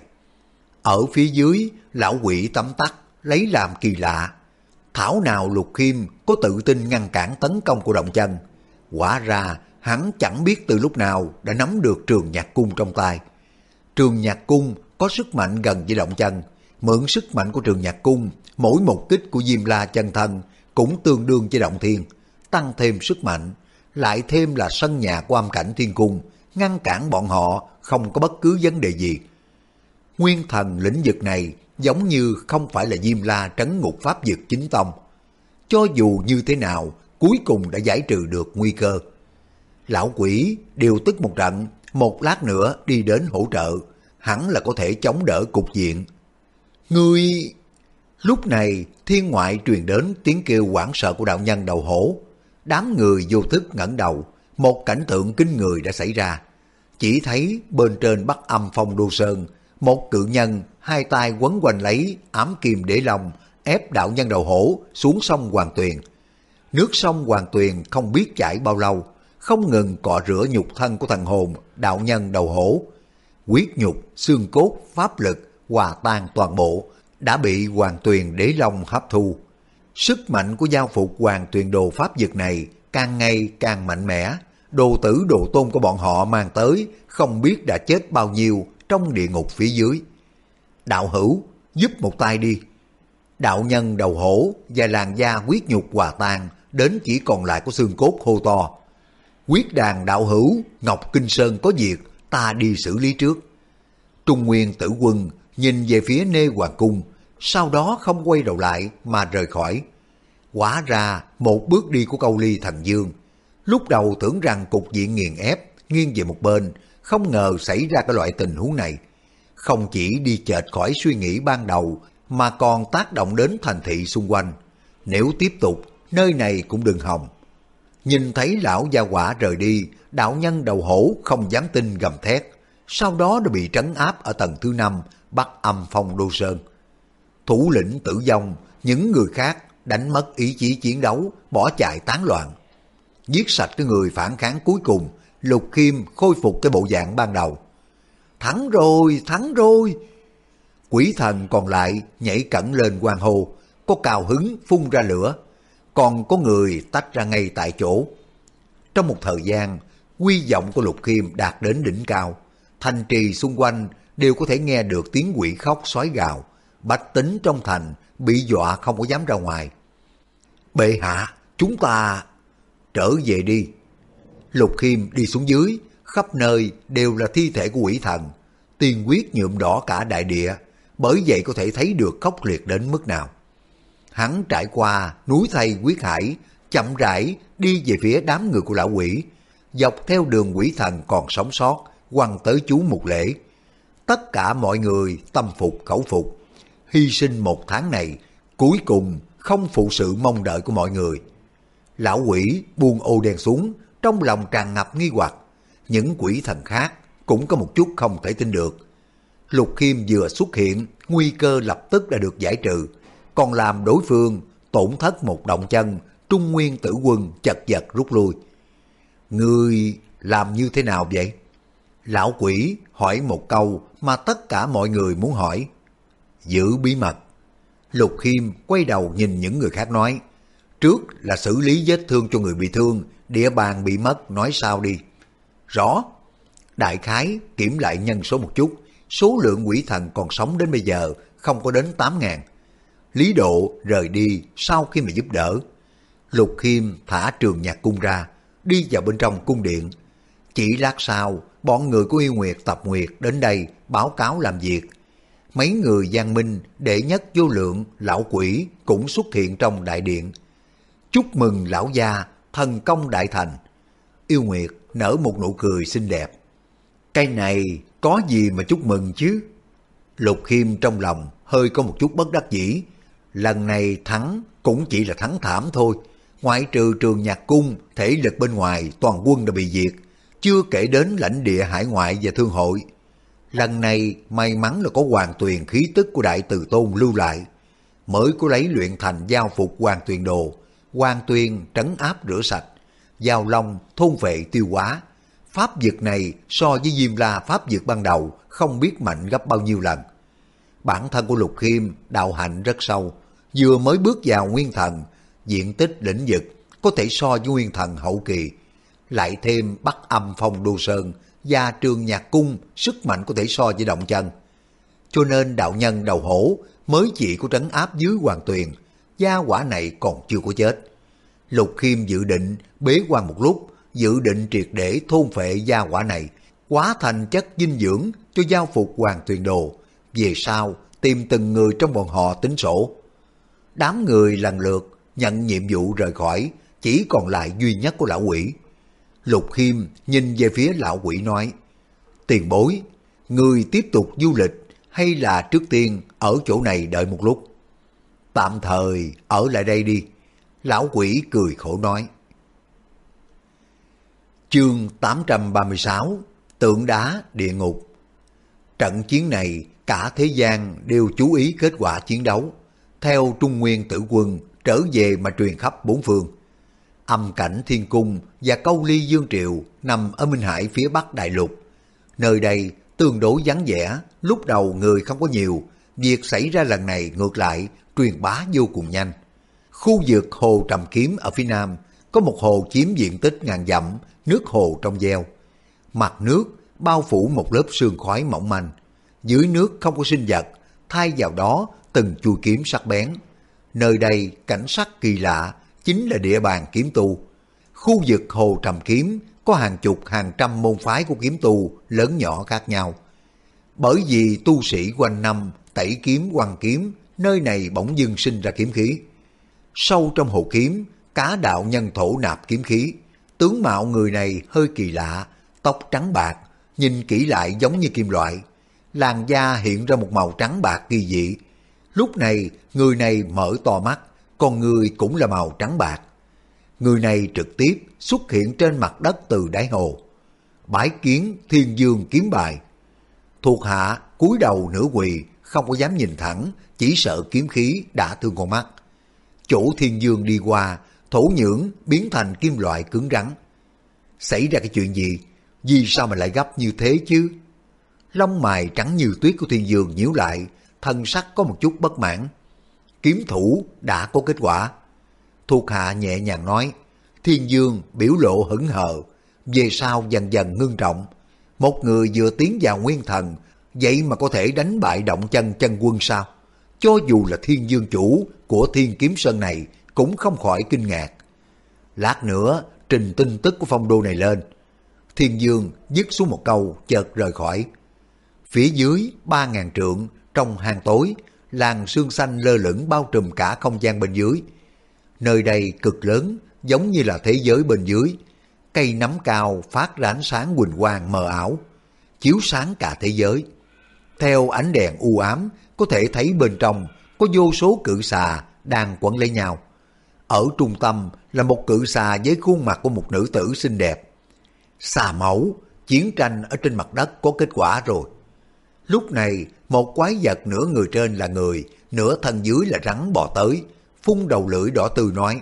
Ở phía dưới, lão quỷ tấm tắc lấy làm kỳ lạ. Thảo nào Lục Khiêm có tự tin ngăn cản tấn công của động chân. Quả ra hắn chẳng biết từ lúc nào đã nắm được Trường Nhạc Cung trong tay. Trường Nhạc Cung có sức mạnh gần với động chân. Mượn sức mạnh của Trường Nhạc Cung, mỗi một kích của Diêm La chân thân cũng tương đương với động thiên, tăng thêm sức mạnh. Lại thêm là sân nhà của Âm Cảnh Thiên Cung, ngăn cản bọn họ không có bất cứ vấn đề gì. Nguyên thần lĩnh vực này giống như không phải là Diêm La trấn ngục pháp vực chính tông. Cho dù như thế nào, cuối cùng đã giải trừ được nguy cơ. Lão quỷ điều tức một trận, một lát nữa đi đến hỗ trợ, hẳn là có thể chống đỡ cục diện. Ngươi... Lúc này thiên ngoại truyền đến tiếng kêu hoảng sợ của đạo nhân đầu hổ. Đám người vô thức ngẩng đầu, một cảnh tượng kinh người đã xảy ra. Chỉ thấy bên trên Bắc Âm Phong Đô Sơn, một cự nhân hai tay quấn quanh lấy ám kim đế long ép đạo nhân đầu hổ xuống sông Hoàng Tuyền. Nước sông Hoàng Tuyền không biết chảy bao lâu, không ngừng cọ rửa nhục thân của thần hồn đạo nhân đầu hổ. Huyết nhục, xương cốt, pháp lực hòa tan toàn bộ, đã bị Hoàng Tuyền Đế Long hấp thu. Sức mạnh của giao phục Hoàng Tuyền Đồ pháp vực này càng ngày càng mạnh mẽ, đồ tử đồ tôn của bọn họ mang tới không biết đã chết bao nhiêu trong địa ngục phía dưới. Đạo hữu, giúp một tay đi. Đạo nhân đầu hổ và làn da huyết nhục hòa tan đến chỉ còn lại có xương cốt hô to. Quyết đàn đạo hữu, Ngọc Kinh Sơn có việc, ta đi xử lý trước. Trung Nguyên Tử Quân nhìn về phía Nê Hoàng Cung, sau đó không quay đầu lại mà rời khỏi. Quả ra một bước đi của Câu Ly Thần Dương. Lúc đầu tưởng rằng cục diện nghiền ép, nghiêng về một bên, không ngờ xảy ra cái loại tình huống này. Không chỉ đi chệch khỏi suy nghĩ ban đầu, mà còn tác động đến thành thị xung quanh. Nếu tiếp tục, nơi này cũng đừng hòng. Nhìn thấy lão gia quả rời đi, đạo nhân đầu hổ không dám tin gầm thét. Sau đó đã bị trấn áp ở tầng thứ 5, Bắc Âm Phong Đô Sơn. Thủ lĩnh Tử Vong, những người khác đánh mất ý chí chiến đấu, bỏ chạy tán loạn. Giết sạch cái người phản kháng cuối cùng, Lục Khiêm khôi phục cái bộ dạng ban đầu. Thắng rồi, thắng rồi! Quỷ thần còn lại nhảy cẫng lên hoan hô, có cao hứng phun ra lửa, còn có người tách ra ngay tại chỗ. Trong một thời gian, quy vọng của Lục Khiêm đạt đến đỉnh cao, thành trì xung quanh đều có thể nghe được tiếng quỷ khóc sói gào, bách tính trong thành bị dọa không có dám ra ngoài. Bệ hạ, chúng ta trở về đi. Lục Khiêm đi xuống dưới, khắp nơi đều là thi thể của quỷ thần, tiên huyết nhuộm đỏ cả đại địa, bởi vậy có thể thấy được khốc liệt đến mức nào. Hắn trải qua núi thây huyết hải, chậm rãi đi về phía đám người của lão quỷ, dọc theo đường quỷ thần còn sống sót, quăng tới chú một lễ. Tất cả mọi người tâm phục khẩu phục, hy sinh một tháng này, cuối cùng không phụ sự mong đợi của mọi người. Lão quỷ buông ô đen xuống, trong lòng tràn ngập nghi hoặc. Những quỷ thần khác cũng có một chút không thể tin được. Lục Khiêm vừa xuất hiện, nguy cơ lập tức đã được giải trừ, còn làm đối phương tổn thất một động chân. Trung Nguyên Tử Quân chật vật rút lui. Ngươi làm như thế nào vậy? Lão quỷ hỏi một câu mà tất cả mọi người muốn hỏi. Giữ bí mật. Lục Khiêm quay đầu nhìn những người khác nói, trước là xử lý vết thương cho người bị thương, địa bàn bị mất nói sao đi. Rõ. Đại khái kiểm lại nhân số một chút, số lượng quỷ thần còn sống đến bây giờ không có đến 8.000. Lý Độ rời đi sau khi mà giúp đỡ. Lục Khiêm thả Trường Nhạc Cung ra, đi vào bên trong cung điện. Chỉ lát sau, bọn người của Yêu Nguyệt Tập Nguyệt đến đây báo cáo làm việc. Mấy người Giang Minh, Đệ Nhất Vô Lượng, lão quỷ cũng xuất hiện trong đại điện. Chúc mừng lão gia, thần công đại thành. Yêu Nguyệt nở một nụ cười xinh đẹp. Cái này có gì mà chúc mừng chứ? Lục Khiêm trong lòng hơi có một chút bất đắc dĩ. Lần này thắng cũng chỉ là thắng thảm thôi. Ngoại trừ Trường Nhạc Cung, thể lực bên ngoài toàn quân đã bị diệt, chưa kể đến lãnh địa hải ngoại và thương hội. Lần này may mắn là có Hoàng Tuyền khí tức của Đại Từ Tôn lưu lại, mới có lấy luyện thành giao phục Hoàng Tuyền Đồ. Hoàng Tuyền trấn áp rửa sạch, Giao Long thôn vệ tiêu hóa. Pháp dược này so với Diêm La pháp dược ban đầu không biết mạnh gấp bao nhiêu lần. Bản thân của Lục Khiêm đạo hạnh rất sâu, vừa mới bước vào nguyên thần, diện tích lĩnh vực có thể so với nguyên thần hậu kỳ, lại thêm Bắc Âm Phong Đô Sơn và Trường Nhạc Cung, sức mạnh có thể so với động chân. Cho nên đạo nhân đầu hổ mới chỉ có trấn áp dưới Hoàng Tuyền, gia quả này còn chưa có chết. Lục Khiêm dự định bế quan một lúc, dự định triệt để thôn phệ gia quả này, hóa thành chất dinh dưỡng cho giao phục Hoàng Tuyền Đồ, về sau tìm từng người trong bọn họ tính sổ. Đám người lần lượt nhận nhiệm vụ rời khỏi, chỉ còn lại duy nhất của lão quỷ. Lục Khiêm nhìn về phía lão quỷ nói, tiền bối, người tiếp tục du lịch hay là trước tiên ở chỗ này đợi một lúc? Tạm thời ở lại đây đi. Lão quỷ cười khổ nói. Chương 836, Tượng đá địa ngục. Trận chiến này cả thế gian đều chú ý kết quả chiến đấu. Theo Trung Nguyên Tử Quân trở về mà truyền khắp bốn phương. Âm cảnh thiên cung và câu ly dương triều nằm ở Minh Hải phía bắc đại lục. Nơi đây tương đối vắng vẻ, lúc đầu người không có nhiều, việc xảy ra lần này ngược lại truyền bá vô cùng nhanh. Khu vực hồ Trầm Kiếm ở phía nam có một hồ chiếm diện tích ngàn dặm, nước hồ trong veo. Mặt nước bao phủ một lớp sương khói mỏng manh, dưới nước không có sinh vật, thay vào đó từng chuôi kiếm sắc bén. Nơi đây cảnh sắc kỳ lạ, chính là địa bàn kiếm tu. Khu vực hồ Trầm Kiếm có hàng chục hàng trăm môn phái của kiếm tu lớn nhỏ khác nhau. Bởi vì tu sĩ quanh năm tẩy kiếm quăng kiếm, nơi này bỗng dưng sinh ra kiếm khí. Sâu trong hồ kiếm, cá đạo nhân thổ nạp kiếm khí. Tướng mạo người này hơi kỳ lạ, tóc trắng bạc, nhìn kỹ lại giống như kim loại. Làn da hiện ra một màu trắng bạc kỳ dị. Lúc này, người này mở to mắt, còn người cũng là màu trắng bạc. Người này trực tiếp xuất hiện trên mặt đất từ đáy hồ. Bái kiến Thiên Dương kiếm bài. Thuộc hạ cúi đầu nửa quỳ, không có dám nhìn thẳng, chỉ sợ kiếm khí đã thương con mắt. Chỗ Thiên Dương đi qua, thổ nhưỡng biến thành kim loại cứng rắn. Xảy ra cái chuyện gì? Vì sao mà lại gấp như thế chứ? Lông mày trắng như tuyết của Thiên Dương nhíu lại, thân sắc có một chút bất mãn. Kiếm thủ đã có kết quả. Thuộc hạ nhẹ nhàng nói. Thiên Dương biểu lộ hững hờ, về sau dần dần ngưng trọng. Một người vừa tiến vào nguyên thần, vậy mà có thể đánh bại Động Chân chân quân sao? Cho dù là Thiên Dương chủ của Thiên Kiếm Sơn này cũng không khỏi kinh ngạc. Lát nữa trình tin tức của phong đô này lên. Thiên Dương dứt xuống một câu chợt rời khỏi. Phía dưới 3.000 trượng trong hang tối, làn sương xanh lơ lửng bao trùm cả không gian bên dưới. Nơi đây cực lớn, giống như là thế giới bên dưới. Cây nấm cao phát ra ánh sáng huỳnh quang mờ ảo, chiếu sáng cả thế giới. Theo ánh đèn u ám, có thể thấy bên trong có vô số cự xà đang quấn lấy nhau. Ở trung tâm là một cự xà với khuôn mặt của một nữ tử xinh đẹp. Xà mẫu, chiến tranh ở trên mặt đất có kết quả rồi. Lúc này, một quái vật nửa người trên là người, nửa thân dưới là rắn bò tới, phun đầu lưỡi đỏ tươi nói.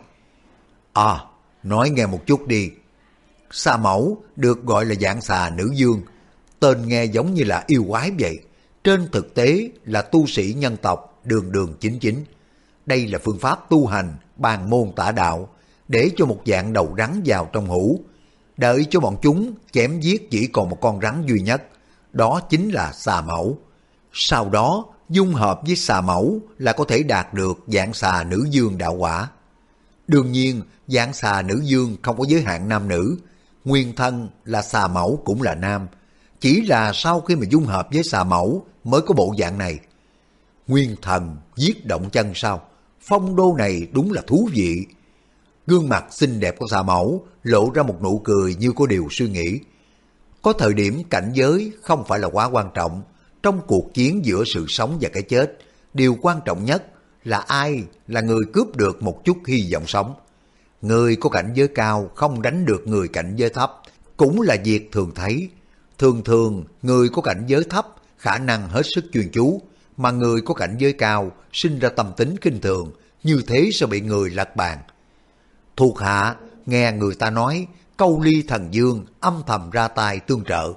Nói nghe một chút đi. Xà mẫu được gọi là dạng xà nữ dương, tên nghe giống như là yêu quái vậy. Trên thực tế là tu sĩ nhân tộc đường đường chính chính. Đây là phương pháp tu hành bàn môn tả đạo, để cho một dạng đầu rắn vào trong hũ, đợi cho bọn chúng chém giết chỉ còn một con rắn duy nhất, đó chính là xà mẫu. Sau đó dung hợp với xà mẫu là có thể đạt được dạng xà nữ dương đạo quả. Đương nhiên dạng xà nữ dương không có giới hạn nam nữ, nguyên thân là xà mẫu cũng là nam, chỉ là sau khi mà dung hợp với xà mẫu mới có bộ dạng này. Nguyên thần giết Động Chân sao? Phong đô này đúng là thú vị. Gương mặt xinh đẹp của xà mẫu lộ ra một nụ cười như có điều suy nghĩ. Có thời điểm cảnh giới không phải là quá quan trọng. Trong cuộc chiến giữa sự sống và cái chết, điều quan trọng nhất là ai là người cướp được một chút hy vọng sống. Người có cảnh giới cao không đánh được người cảnh giới thấp cũng là việc thường thấy. Thường thường người có cảnh giới thấp khả năng hết sức chuyên chú, mà người có cảnh giới cao sinh ra tâm tính khinh thường, như thế sẽ bị người lật bàn. Thuộc hạ nghe người ta nói Câu Ly Thần Dương âm thầm ra tay tương trợ.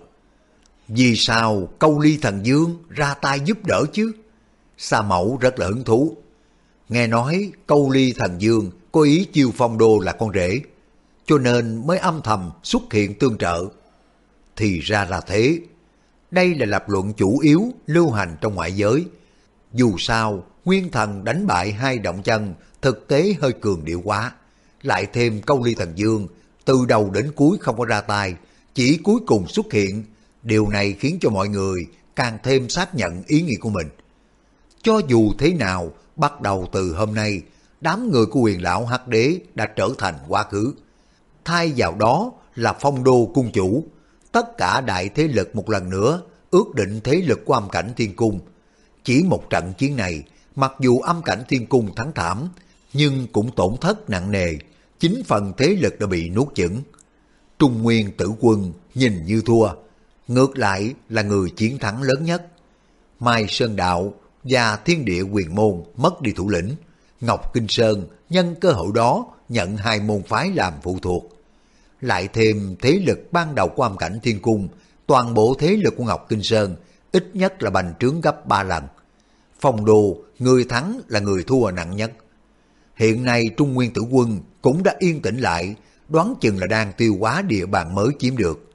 Vì sao Câu Ly Thần Dương ra tay giúp đỡ chứ? Sa Mẫu rất là hứng thú. Nghe nói Câu Ly Thần Dương có ý chiêu Phong Đô là con rể, cho nên mới âm thầm xuất hiện tương trợ. Thì ra là thế. Đây là lập luận chủ yếu lưu hành trong ngoại giới. Dù sao, Nguyên Thần đánh bại hai Động Chân thực tế hơi cường điệu quá. Lại thêm Câu Ly Thần Dương từ đầu đến cuối không có ra tay, chỉ cuối cùng xuất hiện. Điều này khiến cho mọi người càng thêm xác nhận ý nghĩ của mình. Cho dù thế nào, bắt đầu từ hôm nay, đám người của Huyền Lão Hắc Đế đã trở thành quá khứ. Thay vào đó là Phong Đô cung chủ. Tất cả đại thế lực một lần nữa ước định thế lực của Âm Cảnh Thiên Cung. Chỉ một trận chiến này, mặc dù Âm Cảnh Thiên Cung thắng thảm, nhưng cũng tổn thất nặng nề. 9 phần thế lực đã bị nuốt chửng. Trung Nguyên Tử Quân nhìn như thua, ngược lại là người chiến thắng lớn nhất. Mai Sơn Đạo và Thiên Địa Quyền Môn mất đi thủ lĩnh. Ngọc Kinh Sơn nhân cơ hội đó nhận hai môn phái làm phụ thuộc. Lại thêm thế lực ban đầu của Âm Cảnh Thiên Cung, toàn bộ thế lực của Ngọc Kinh Sơn ít nhất là bành trướng gấp 3 lần. Phong đô, người thắng là người thua nặng nhất. Hiện nay Trung Nguyên Tử Quân cũng đã yên tĩnh lại, đoán chừng là đang tiêu hóa địa bàn mới chiếm được.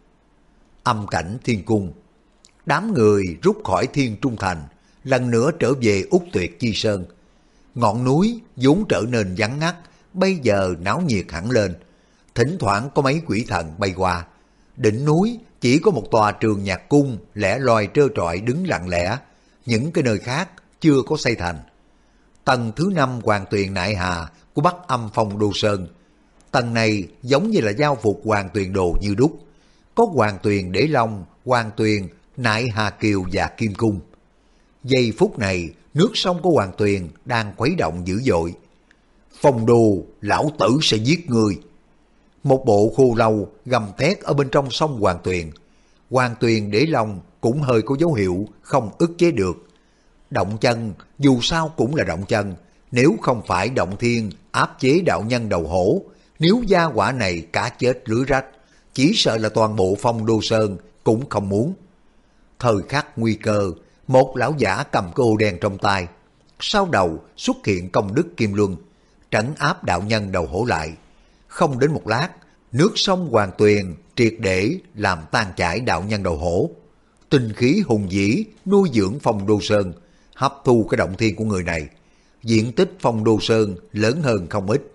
Âm Cảnh Thiên Cung, đám người rút khỏi Thiên Trung Thành, lần nữa trở về Úc Tuyệt Chi Sơn. Ngọn núi vốn trở nên vắng ngắt, bây giờ náo nhiệt hẳn lên. Thỉnh thoảng có mấy quỷ thần bay qua. Đỉnh núi chỉ có một tòa trường nhạc cung lẻ loi trơ trọi đứng lặng lẽ, những cái nơi khác chưa có xây thành. Tầng thứ 5 Hoàng Tuyền Nại Hà của Bắc Âm Phong Đô Sơn. Tầng này giống như là giao phục Hoàng Tuyền Đồ như đúc. Có Hoàng Tuyền Đế Long, Hoàng Tuyền, Nại Hà Kiều và Kim Cung. Giây phút này, nước sông của Hoàng Tuyền đang khuấy động dữ dội. Phong Đô, lão tử sẽ giết người. Một bộ khô lâu gầm thét ở bên trong sông Hoàng Tuyền. Hoàng Tuyền Đế Long cũng hơi có dấu hiệu không ức chế được. Động chân dù sao cũng là động chân, nếu không phải động thiên áp chế đạo nhân đầu hổ, nếu gia quả này cá chết lưới rách, chỉ sợ là toàn bộ Phong Đô Sơn cũng không muốn. Thời khắc nguy cơ, một lão giả cầm cái ô đen trong tay, sau đầu xuất hiện công đức Kim Luân, trấn áp đạo nhân đầu hổ lại. Không đến một lát, nước sông Hoàng Tuyền triệt để làm tan chảy đạo nhân đầu hổ. Tinh khí hùng vĩ nuôi dưỡng Phong Đô Sơn, hấp thu cái động thiên của người này. Diện tích Phong Đô Sơn lớn hơn không ít.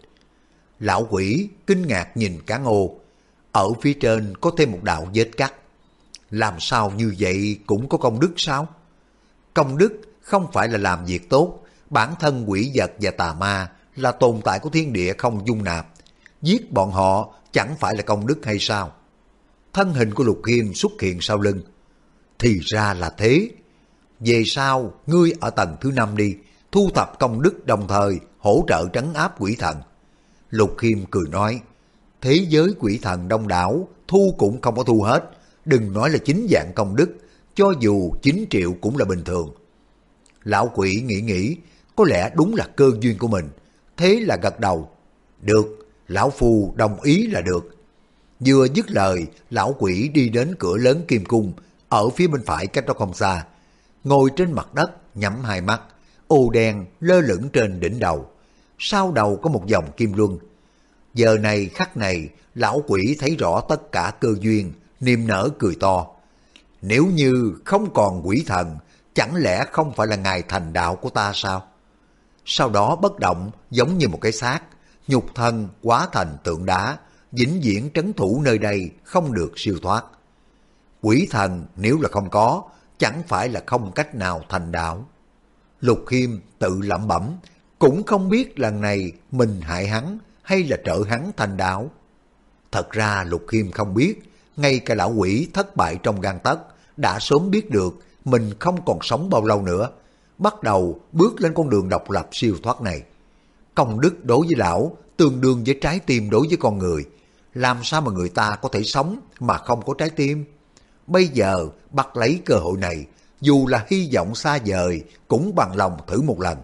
Lão quỷ kinh ngạc nhìn cán ô, ở phía trên có thêm một đạo vết cắt. Làm sao như vậy cũng có công đức sao? Công đức không phải là làm việc tốt, bản thân quỷ vật và tà ma là tồn tại của thiên địa không dung nạp. Giết bọn họ chẳng phải là công đức hay sao? Thân hình của Lục Khiêm xuất hiện sau lưng. Thì ra là thế. Về sau, ngươi ở tầng thứ 5 đi, thu thập công đức đồng thời hỗ trợ trấn áp quỷ thần. Lục Khiêm cười nói, thế giới quỷ thần đông đảo, thu cũng không có thu hết, đừng nói là 9 vạn công đức, cho dù 9 triệu cũng là bình thường. Lão quỷ nghĩ, có lẽ đúng là cơ duyên của mình, thế là gật đầu. Được, lão phu đồng ý là được. Vừa dứt lời, lão quỷ đi đến cửa lớn Kim Cung, ở phía bên phải cách đó không xa. Ngồi trên mặt đất, nhắm hai mắt, ô đen lơ lửng trên đỉnh đầu. Sau đầu có một dòng kim luân. Giờ này khắc này, lão quỷ thấy rõ tất cả cơ duyên, niềm nở cười to. Nếu như không còn quỷ thần, chẳng lẽ không phải là ngài thành đạo của ta sao? Sau đó bất động giống như một cái xác, nhục thân hóa thành tượng đá, vĩnh viễn trấn thủ nơi đây không được siêu thoát. Quỷ thần nếu là không có, chẳng phải là không cách nào thành đạo. Lục Khiêm tự lẩm bẩm, cũng không biết lần này mình hại hắn hay là trợ hắn thành đạo. Thật ra Lục Khiêm không biết, ngay cả lão quỷ thất bại trong gang tấc đã sớm biết được mình không còn sống bao lâu nữa, bắt đầu bước lên con đường độc lập siêu thoát này. Công đức đối với lão tương đương với trái tim đối với con người. Làm sao mà người ta có thể sống mà không có trái tim? Bây giờ bắt lấy cơ hội này, dù là hy vọng xa vời cũng bằng lòng thử một lần.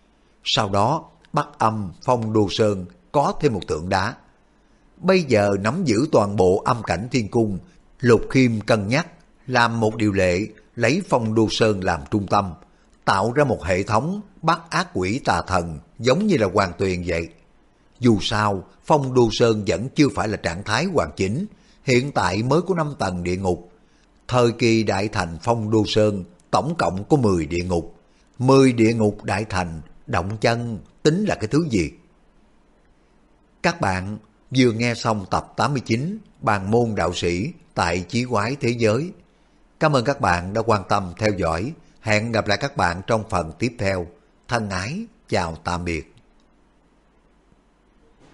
Sau đó Bắc Âm Phong Đô Sơn có thêm một tượng đá. Bây giờ nắm giữ toàn bộ Âm Cảnh Thiên Cung, Lục Khiêm cân nhắc làm một điều lệ, lấy Phong Đô Sơn làm trung tâm, tạo ra một hệ thống bắt ác quỷ tà thần giống như là Hoàng Tuyền vậy. Dù sao, Phong Đô Sơn vẫn chưa phải là trạng thái hoàn chỉnh, hiện tại mới có 5 tầng địa ngục. Thời kỳ đại thành Phong Đô Sơn tổng cộng có 10 địa ngục. 10 địa ngục đại thành, động chân tính là cái thứ gì? Các bạn vừa nghe xong tập 89 Bàn môn đạo sĩ tại Chí Quái Thế Giới. Cảm ơn các bạn đã quan tâm theo dõi. Hẹn gặp lại các bạn trong phần tiếp theo. Thân ái, chào tạm biệt.